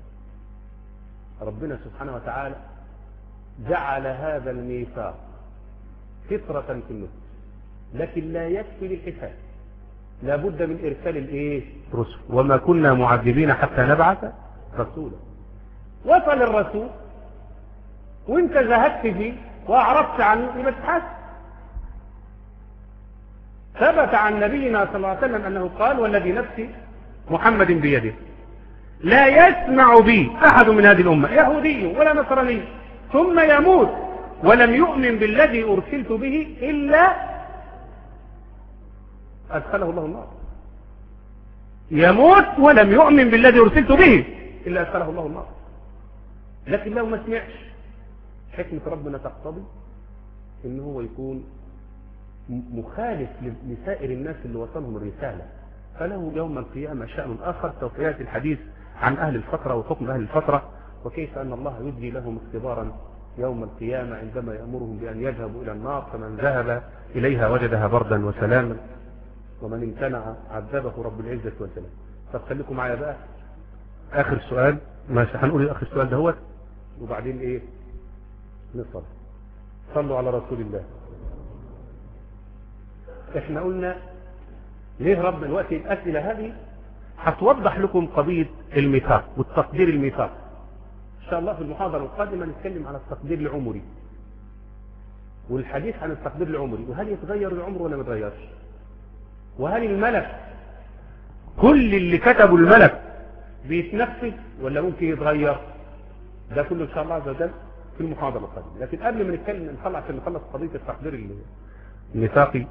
ربنا سبحانه وتعالى جعل هذا الميثاق فطرة في النفس، لكن لا يكفي للحساب، لابد من إرسال الايه؟ رسل. وما كنا معذبين حتى نبعث رسولا. وصل الرسول وانت زهدت فيه واعرضت عنه يبقى تتحاسب. ثبت عن نبينا صلى الله عليه وسلم أنه قال والذي نفسي محمد بيده لا يسمع بي أحد من هذه الأمة يهودي ولا نصراني ثم يموت ولم يؤمن بالذي أرسلت به إلا أدخله الله النار. يموت ولم يؤمن بالذي أرسلت به إلا أدخله الله النار. لكن لو ما سمعش، حكمة ربنا تقتضي إن هو يكون مخالف لسائر الناس اللي وصلهم الرسالة، فله يوم القيامة شأن آخر. سوف يأتي الحديث عن أهل الفترة وحكم أهل الفترة، وكيف أن الله يجري لهم اختبارا يوم القيامة عندما يأمرهم بأن يذهبوا إلى النار، فمن ذهب إليها وجدها بردا وسلاما ومن امتنع عذبه رب العزة والسلام. طب خليكم معايا بقى آخر سؤال، ماشي هنقول آخر سؤال دهوت وبعدين إيه نصل. صلوا على رسول الله. احنا قلنا ليه رب الوقت الأسئلة هذه هتوضح لكم قضية الميثاق والتقدير الميثاق. إن شاء الله في المحاضرة القادمة نتكلم على التقدير العمري والحديث عن التقدير العمري، وهل يتغير العمر ولا ما يتغيرش. وهل الملك كل اللي كتبه الملك بيتنفذ ولا ممكن يتغير؟ ده كله ان شاء الله عز وجل في المحاضرة القادمة. لكن قبل ما نتكلم نخلص عشان نخلص قضية التحضير الميثاقي،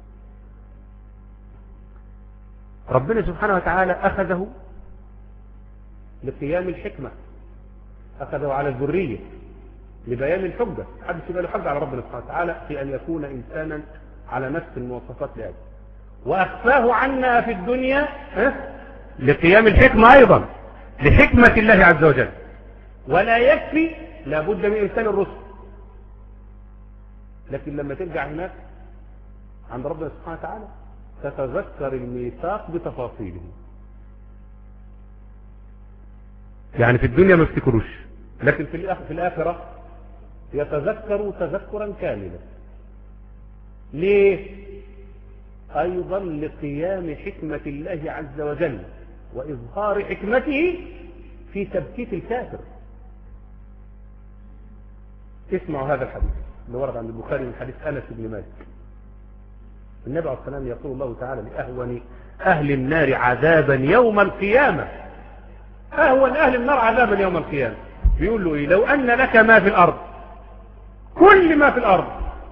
ربنا سبحانه وتعالى أخذه لقيام الحكمة، أخذه على الذرية لبيان الحجة. حدث يبقى له حجة على ربنا سبحانه وتعالى في أن يكون إنسانا على نفس المواصفات لأجل، وأخفاه عنا في الدنيا لقيام الحكمة أيضا لحكمة الله عز وجل. ولا يكفي، لابد من إنسان الرسل. لكن لما ترجع هناك عند ربنا سبحانه وتعالى تتذكر الميثاق بتفاصيله. يعني في الدنيا ما يفتكروش، لكن في في الآخرة يتذكروا تذكرا كاملا. ليه؟ أيضا لقيام حكمة الله عز وجل وإظهار حكمته في تبكيت الكافر. اسمعوا هذا الحديث اللي ورد عند البخاري من حديث أنس بن مالك. النبي عليه الصلاة والسلام يقول الله تعالى لأهون أهل النار عذابا يوم القيامة، أهون أهل النار عذابا يوم القيامة، بيقول له إيه؟ لو أن لك ما في الأرض، كل ما في الأرض،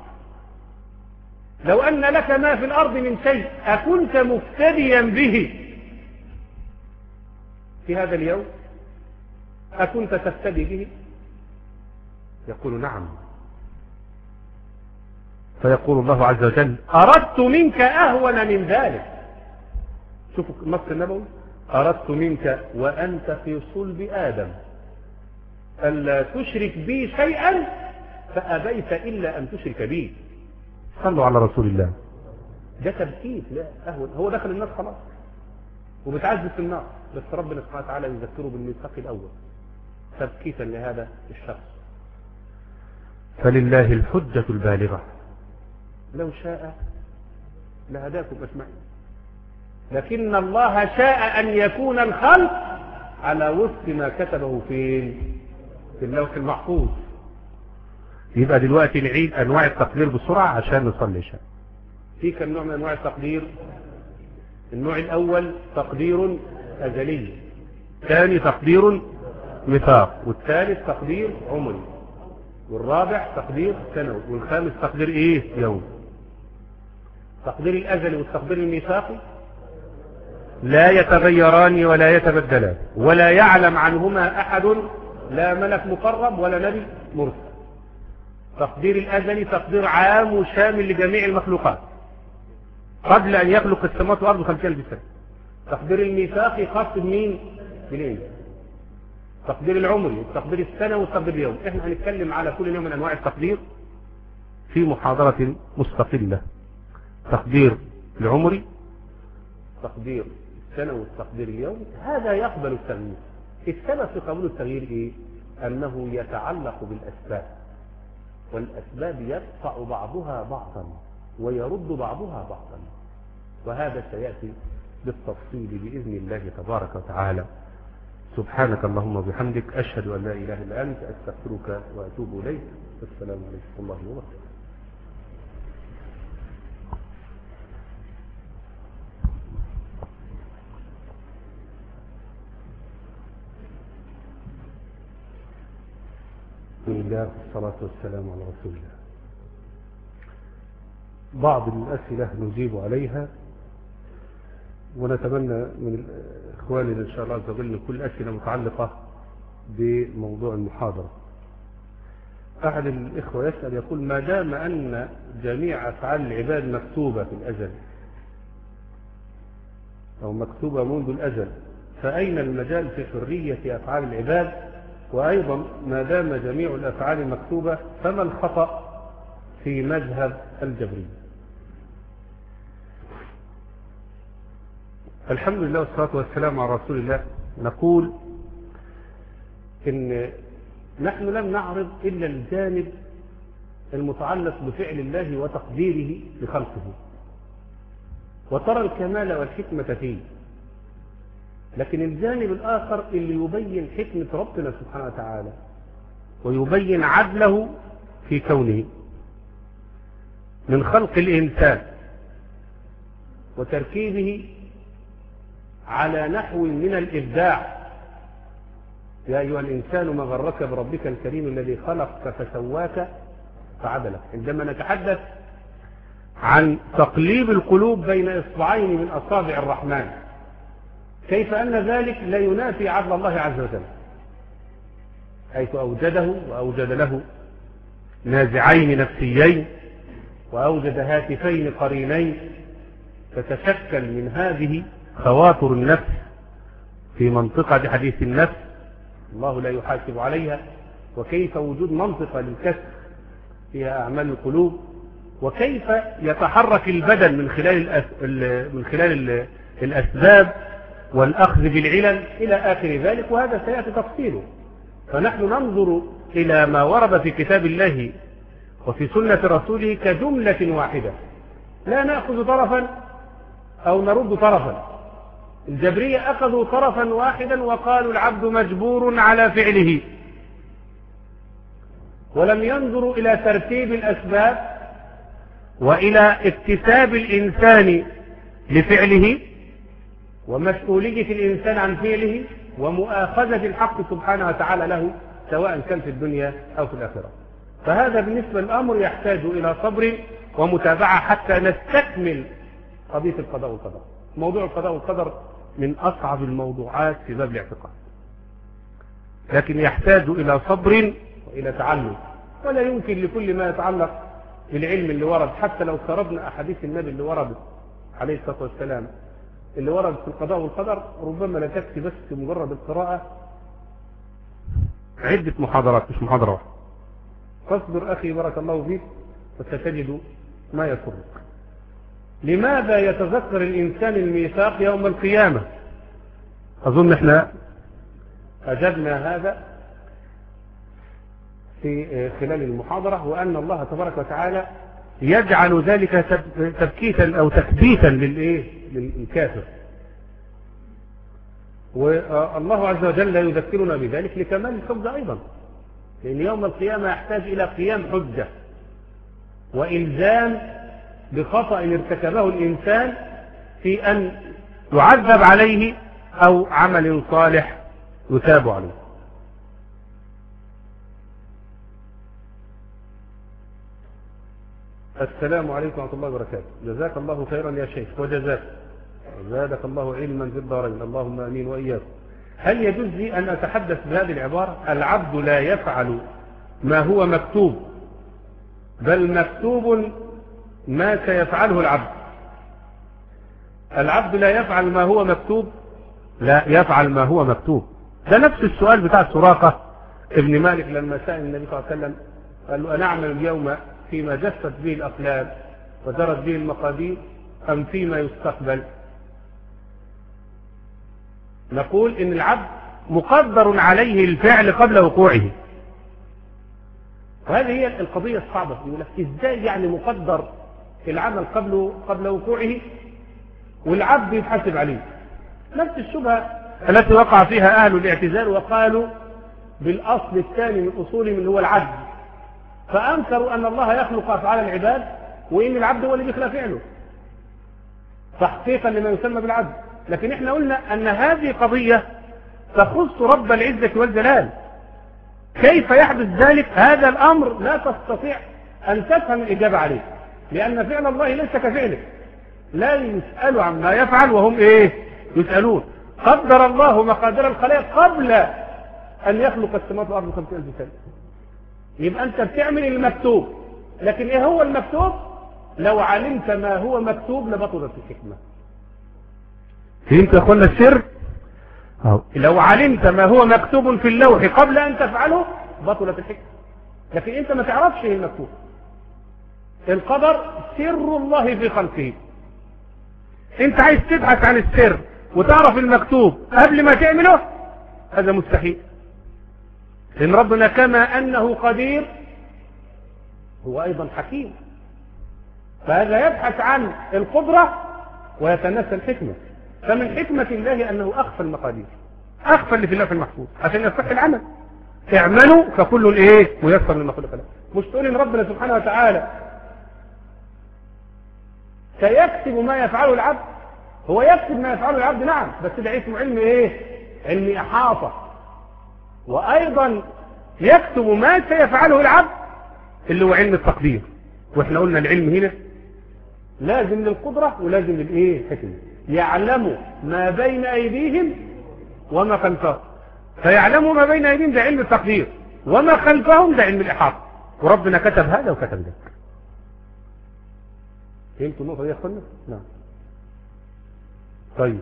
لو أن لك ما في الأرض من شيء أكنت مفتديا به في هذا اليوم؟ أكنت تفتدي به؟ يقول نعم. فيقول الله عز وجل أردت منك أهون من ذلك. شوفوا النص النبوي، أردت منك وأنت في صلب آدم ألا تشرك بي شيئا فأبيت إلا أن تشرك بي. صلوا على رسول الله. ده تبكيت، لا أهون. هو دخل النار خلاص وبتعذب في النار، بس ربنا سبحانه وتعالى يذكره بالميثاق الأول تبكيتا لهذا الشخص. فلله الحجة البالغة، لو شاء لهداكم أجمعين، لكن الله شاء أن يكون الخلق على وفق ما كتبه في في اللوح المحفوظ. يبقى دلوقتي نعيد أنواع التقدير بسرعة عشان نصلي العشاء. في كم نوع من أنواع التقدير؟ النوع الأول تقدير أزلي، الثاني تقدير ميثاق، والثالث تقدير عمري، والرابع تقدير سنوي، والخامس تقدير ايه؟ يوم. تقدير الأزلي والتقدير الميثاقي لا يتغيران ولا يتبدلان، ولا يعلم عنهما أحد، لا ملك مقرب ولا نبي مرسل. تقدير الأزلي تقدير عام وشامل لجميع المخلوقات قبل أن يخلق السماوات والأرض بخمسين ألف سنة. تقدير الميثاقي خاص بمين؟ بالإنسان. تقدير العمري والتقدير السنوي والتقدير اليومي. احنا هنتكلم على كل نوع من انواع التقدير في محاضرة مستقلة. تقدير العمري، تقدير السنوي والتقدير اليومي، هذا يقبل التغيير. السبب في قبول التغيير ايه؟ انه يتعلق بالاسباب، والاسباب يدفع بعضها بعضا ويرد بعضها بعضا، وهذا سيأتي بالتفصيل بإذن الله تبارك وتعالى. سبحانك اللهم وبحمدك، أشهد أن لا إله إلا أنت، أستغفرك وأتوب إليك. السلام عليكم ورحمة الله وبركاته. بسم الله والصلاة والسلام على رسول الله. بعض الأسئلة نجيب عليها، ونتمنى من إخواننا إن شاء الله عز وجل كل أسئلة متعلقة بموضوع المحاضرة. أحد الإخوة يسأل يقول: ما دام أن جميع أفعال العباد مكتوبة في الأزل أو مكتوبة منذ الأزل، فأين المجال في حرية أفعال العباد؟ وأيضا ما دام جميع الأفعال مكتوبة فما الخطأ في مذهب الجبرية؟ الحمد لله والصلاة والسلام على رسول الله. نقول إن نحن لم نعرض إلا الجانب المتعلق بفعل الله وتقديره لخلقه، وترى الكمال والحكمة فيه، لكن الجانب الآخر اللي يبين حكمة ربنا سبحانه وتعالى ويبين عدله في كونه من خلق الإنسان وتركيبه على نحو من الإبداع. يا أيها الإنسان ما غرك بربك الكريم الذي خلقك فسواك فعدلك. عندما نتحدث عن تقليب القلوب بين إصبعين من أصابع الرحمن، كيف أن ذلك لا ينافي عدل الله عز وجل، حيث أوجده وأوجد له نازعين نفسيين وأوجد هاتفين قرينين، تتشكل من هذه خواطر النفس في منطقة حديث النفس الله لا يحاسب عليها، وكيف وجود منطقة للكسر فيها أعمال القلوب، وكيف يتحرك البدن من خلال الأس... من خلال الأسباب والأخذ بالعلل إلى آخر ذلك، وهذا سيأتي تفصيله. فنحن ننظر إلى ما ورد في كتاب الله وفي سنة رسوله كجملة واحدة، لا نأخذ طرفا أو نرد طرفا. الجبرية أخذوا طرفا واحدا وقالوا العبد مجبور على فعله، ولم ينظروا إلى ترتيب الأسباب وإلى اكتساب الإنسان لفعله ومسؤولية الإنسان عن فعله ومؤاخذة الحق سبحانه وتعالى له، سواء كان في الدنيا أو في الآخرة. فهذا بالنسبة للأمر يحتاج إلى صبر ومتابعة حتى نستكمل قضية القضاء والقدر. موضوع القضاء والقدر من أصعب الموضوعات في باب الاعتقاد، لكن يحتاج إلى صبر وإلى تعلم، ولا يمكن لكل ما يتعلق بالعلم اللي ورد، حتى لو سردنا أحاديث النبي اللي وردت عليه الصلاة والسلام اللي ورد في القضاء والقدر، ربما لا تكفي بس مجرد القراءة عدة محاضرات مش محاضرة واحدة. فاصبر أخي بارك الله فيك وستجد ما يسرك. لماذا يتذكر الإنسان الميثاق يوم القيامة؟ أظن احنا أجبنا هذا في خلال المحاضرة، وأن الله تبارك وتعالى يجعل ذلك تبكيتا أو تكبيتا للإيه؟ للكافر. والله عز وجل يذكرنا بذلك لكمال الحجة أيضا، لأن يوم القيامة يحتاج إلى قيام حجة وإلزام بخطأ ارتكبه الإنسان في أن يعذب عليه أو عمل صالح يتاب عليه. السلام عليكم ورحمة الله وبركاته. جزاك الله خيرا يا شيخ وجزاك زادك الله علما في الدارين، اللهم امين واياكم. هل يجوز لي ان اتحدث بهذه العبارة؟ العبد لا يفعل ما هو مكتوب، بل مكتوب ما سيفعله العبد. العبد لا يفعل ما هو مكتوب، لا يفعل ما هو مكتوب. ده نفس السؤال بتاع سراقة ابن مالك لما سأل النبي صلى الله عليه وسلم قال له: أنا أعمل اليوم فيما جفت به الأقلام وجرت به المقادير أم فيما يستقبل؟ نقول إن العبد مقدر عليه الفعل قبل وقوعه، وهذه هي القضية الصعبة. يقول لك إزاي يعني مقدر العمل قبل قبل وقوعه والعبد يتحاسب عليه؟ نفس الشبهة التي وقع فيها أهل الاعتزال وقالوا بالأصل الثاني من أصولهم اللي هو العدل، فأنكروا أن الله يخلق أفعال العباد وإن العبد هو اللي بيخلق فعله تحقيقا لما يسمى بالعدل. لكن احنا قلنا أن هذه قضية تخص رب العزة والجلال، كيف يحدث ذلك؟ هذا الأمر لا تستطيع أن تفهم الإجابة عليه، لأن فعل الله ليس كفعله، لا يسأل عما يفعل وهم إيه يسألون. قدر الله مقادير الخلائق قبل أن يخلق السماوات والأرض بخمسين ألف سنة. يبقى أنت بتعمل المكتوب، لكن إيه هو المكتوب؟ لو علمت ما هو مكتوب لبطلت الحكمة. فهمت يا أخوانا السر؟ لو علمت ما هو مكتوب في اللوح قبل أن تفعله بطلت الحكمة، لكن أنت ما تعرفش ايه المكتوب. القدر سر الله في خلقه، أنت عايز تبحث عن السر وتعرف المكتوب قبل ما تعمله، هذا مستحيل. لأن ربنا كما أنه قدير هو أيضا حكيم، فهذا يبحث عن القدرة ويتنسى الحكمة. فمن حكمة الله أنه أخفى المقادير، أخفى اللي في اللوح المحفوظ عشان يصح العمل. اعملوا فكل ايه ميسر لما خلق له. مش تقول ان ربنا سبحانه وتعالى سيكتب ما يفعله العبد. هو يكتب ما يفعله العبد نعم، بس ده اسمه علم ايه؟ علم احاطه. وايضا يكتب ما سيفعله العبد اللي هو علم التقدير. واحنا قلنا العلم هنا لازم للقدره ولازم للايه؟ الحكمه. يعلم ما بين ايديهم وما خلفهم. فيعلموا ما بين ايديهم ده علم التقدير، وما خلفهم ده علم الاحاطه. وربنا كتب هذا وكتب ذاك. فهمتوا النقطه دي يا اخوانا؟ نعم. طيب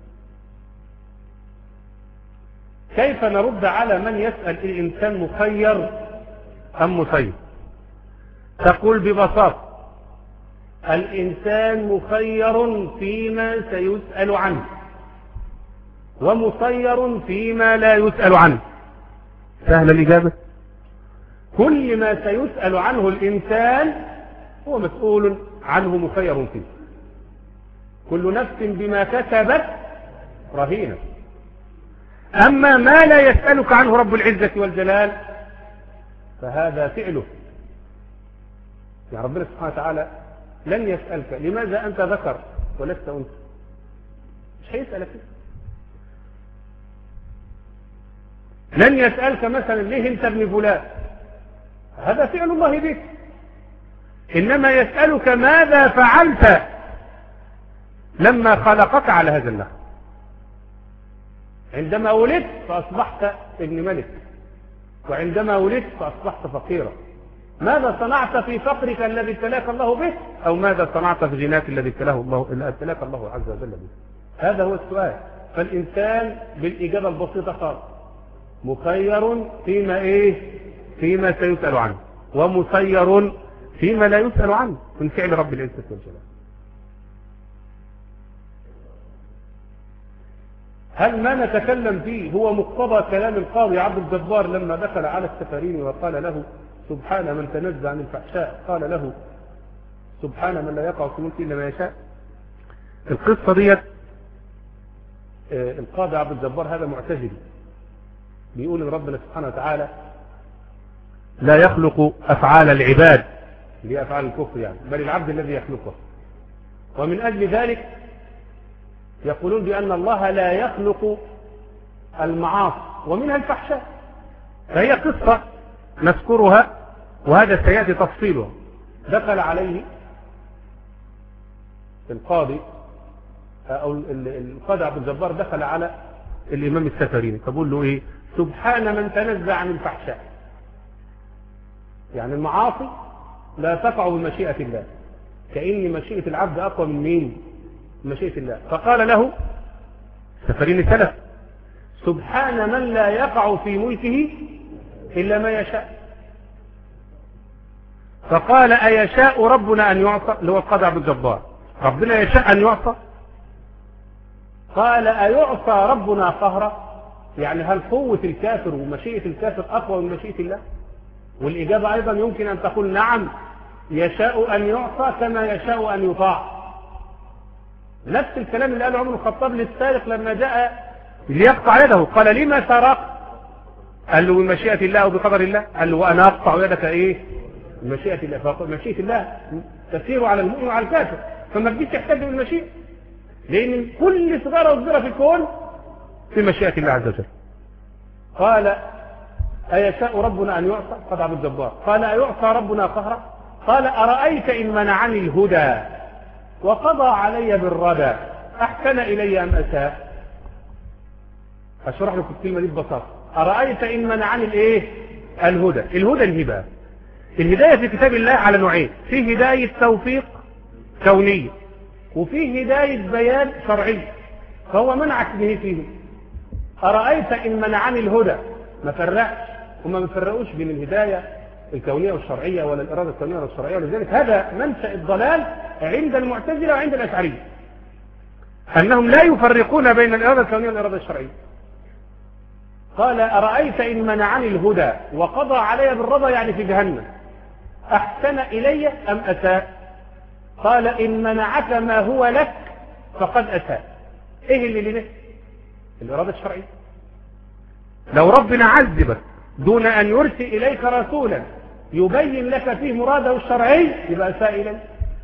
كيف نرد على من يسأل الإنسان مخير أم مسير؟ تقول ببساطة الإنسان مخير فيما سيسأل عنه ومسير فيما لا يسأل عنه. سهل الإجابة. كل ما سيسأل عنه الإنسان هو مسؤول عنه مخير فيه. كل نفس بما كسبت رهينة. أما ما لا يسألك عنه رب العزة والجلال فهذا فعله. يا ربنا سبحانه وتعالى لن يسألك لماذا أنت ذكر ولست أنثى، مش هيسألك. لن يسألك مثلا ليه أنت ابن فلان، هذا فعل الله بك. إنما يسألك ماذا فعلت لما خلقك على هذا النحو. عندما ولدت فأصبحت ابن ملك، وعندما ولدت فأصبحت فقيرا. ماذا صنعت في فقرك الذي ابتلاك الله به، أو ماذا صنعت في غناك الذي ابتلاه الله الذي ابتلاك الله عز وجل به؟ هذا هو السؤال. فالإنسان بالإجابة البسيطة خالص مخير فيما إيه؟ فيما سيسأل عنه، ومسير فيما لا يسأل عنه من فعل رب العزة والجلال. هل ما نتكلم فيه هو مقتضى كلام القاضي عبد الجبار لما دخل على السفاريني وقال له سبحان من تنزه عن الفحشاء، قال له سبحان من لا يقع في ملكه إلا ما يشاء؟ القصة ديت القاضي عبد الجبار هذا معتزلي، بيقول ان ربنا سبحانه وتعالى لا يخلق أفعال العباد اللي أفعال الكفر يعني، بل العبد الذي يخلقه. ومن أجل ذلك يقولون بأن الله لا يخلق المعاصي ومنها الفحشاء. فهي قصة نذكرها وهذا سيأتي تفصيلها. دخل عليه القاضي أو القاضي عبد الجبار دخل على الإمام السفاريني فبقول له إيه؟ سبحان من تنزه عن الفحشاء. يعني المعاصي لا تقع بمشيئة الله، كأن مشيئة العبد أقوى من مين؟ مشيئة الله. فقال له السفاريني سلف سبحان من لا يقع في ملكه إلا ما يشاء. فقال أيشاء ربنا أن يعصى؟ اللي هو القاضي عبد الجبار، ربنا يشاء أن يعصى؟ قال أيعصى ربنا قهرا؟ يعني هل قوة الكافر ومشيئة الكافر أقوى من مشيئة الله؟ والإجابة أيضا يمكن أن تقول نعم، يشاء أن يعصى كما يشاء أن يطاع. نفس الكلام اللي قاله عمر الخطاب للسارق لما جاء ليقطع يده، قال لما سرق؟ قال له بمشيئة الله أو بقدر الله؟ قال له وأنا أقطع يدك إيه؟ بمشيئة الله. فمشيئة الله تسير على المؤمن وعلى الكافر، فما تجيش تحتاج بالمشيئة، لأن كل صغيرة وصغيرة في الكون في مشيئة الله عز وجل. قال أيشاء ربنا أن يعصى؟ قال عبد الجبار. قال أيعصى ربنا قهرا؟ قال أرأيت إن منعني الهدى وقضى علي بالردى أحسن إلي أم أساء؟ أشرح لكم الكلمة دي ببساطة. أرأيت إن منعني الإيه؟ الهدى. الهدى الهبة. الهداية في كتاب الله على نوعين، في هداية توفيق كونية وفي هداية بيان شرعي، فهو منعك به فيه. أرأيت إن منعني الهدى ما فرقش، وما مفرقوش بين الهداية الكونية والشرعية ولا الإرادة الكونية والشرعية، ولذلك هذا منشأ الضلال عند المعتزلة وعند الأشعرية، أنهم لا يفرقون بين الإرادة الكونية والإرادة الشرعية. قال أرأيت إن منعني الهدى وقضى علي بالرضا يعني في جهنم أحسن إلي أم أساء؟ قال إن منعك ما هو لك فقد أساء. إيه اللي لنه؟ الإرادة الشرعية. لو ربنا عذبك دون أن يرسل إليك رسولا يبين لك فيه مراده الشرعي يبقى أساء إليه.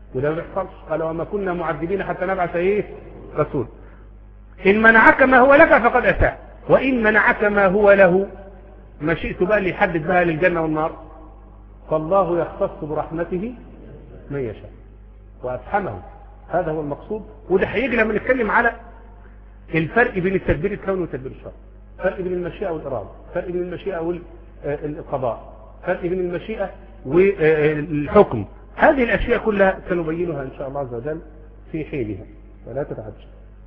وده ما بيحصلش. قال وما كنا معذبين حتى نبعث ايه رسول. ان منعك ما هو لك فقد اتاه، وان منعك ما هو له ما شئت بقى اللي يحدد بها للجنة والنار، فالله يختص برحمته من يشاء وافحمه. هذا هو المقصود. وده هيجي لما نتكلم على الفرق بين التدبير الكوني والتدبير الشرعي، فرق بين المشيئة والإرادة، فرق بين المشيئة والقضاء، فرق بين المشيئة والحكم. هذه الأشياء كلها سنبينها إن شاء الله عز وجل في حينها، فلا تتعجل.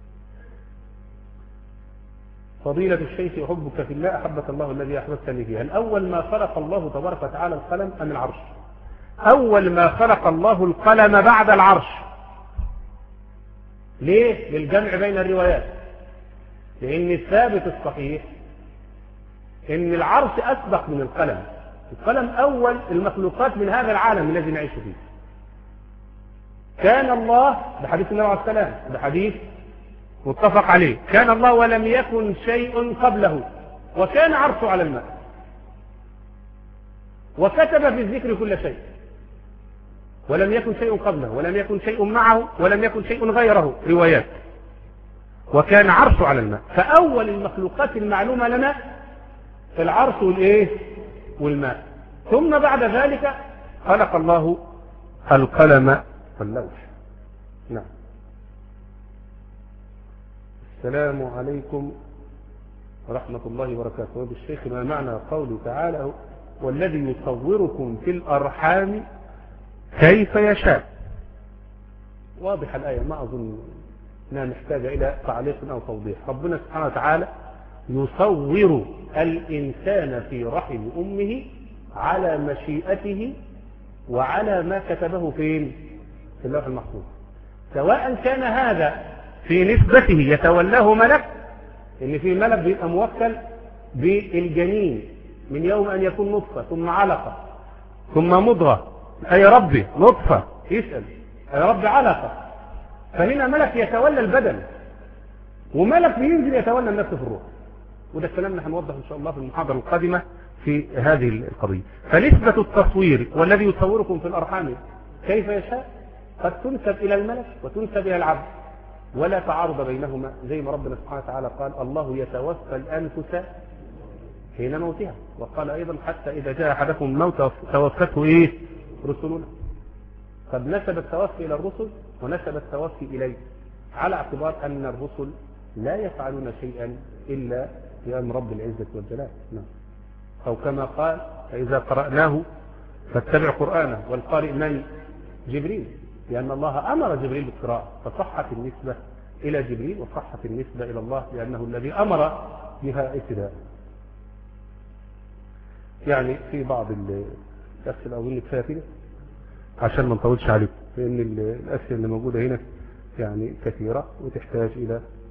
فضيلة الشيخ أحبك في الله أحبك الله الذي أحببتني فيه. الأول ما خلق الله تبارك وتعالى القلم أم العرش؟ أول ما خلق الله القلم بعد العرش. ليه؟ للجمع بين الروايات. لأن الثابت الصحيح إن العرش أسبق من القلم. القلم أول المخلوقات من هذا العالم الذي نعيش فيه. كان الله، بحديث النبي عليه السلام، بحديث متفق عليه، كان الله ولم يكن شيء قبله وكان عرشه على الماء، وكتب في الذكر كل شيء، ولم يكن شيء قبله ولم يكن شيء معه ولم يكن شيء غيره، روايات، وكان عرشه على الماء. فأول المخلوقات المعلومة لنا العرش والإيه والماء. ثم بعد ذلك خلق الله القلم واللوح. نعم. السلام عليكم ورحمة الله وبركاته. بالشيخ ما معنى قوله تعالى والذي يصوركم في الأرحام كيف يشاء؟ واضح الآية، ما أظن أنها محتاجة إلى تعليق أو توضيح. ربنا سبحانه وتعالى يصور الإنسان في رحم أمه على مشيئته وعلى ما كتبه فين؟ في اللوح المحفوظ، سواء كان هذا في نسبته يتولاه ملك، إن في ملك بيبقى موكل بالجنين من يوم أن يكون نطفة ثم علقة ثم مضغة، أي ربي نطفة يسأل أي ربي علقة. فهنا ملك يتولى البدن وملك بينزل يتولى النفس في الروح. وده الكلام اللي هنوضح إن شاء الله في المحاضرة القادمة في هذه القضية. فنسبة التصوير والذي يصوركم في الأرحام كيف يشاء قد تنسب إلى الملك وتنسب إلى العبد، ولا تعارض بينهما، زي ما ربنا سبحانه وتعالى قال الله يتوفى الأنفس حين موتها، وقال أيضا حتى إذا جاء أحدكم الموت توفته إيه رسلنا. قد نسب التوفي إلى الرسل ونسب التوفي إليه، على اعتبار أن الرسل لا يفعلون شيئا إلا بأمر رب العزة والجلال. نعم. أو كما قال فإذا قرأناه فاتبع قرآنه، والقارئ من؟ جبريل، لأن الله أمر جبريل بالقراءة، فصحت النسبة إلى جبريل وصحت النسبة إلى الله لأنه الذي أمر بها ابتداء. يعني في بعض الأسئلة أظن كفاية كده عشان ما نطولش عليكم، لأن الأسئلة اللي موجودة هنا يعني كثيرة وتحتاج إلى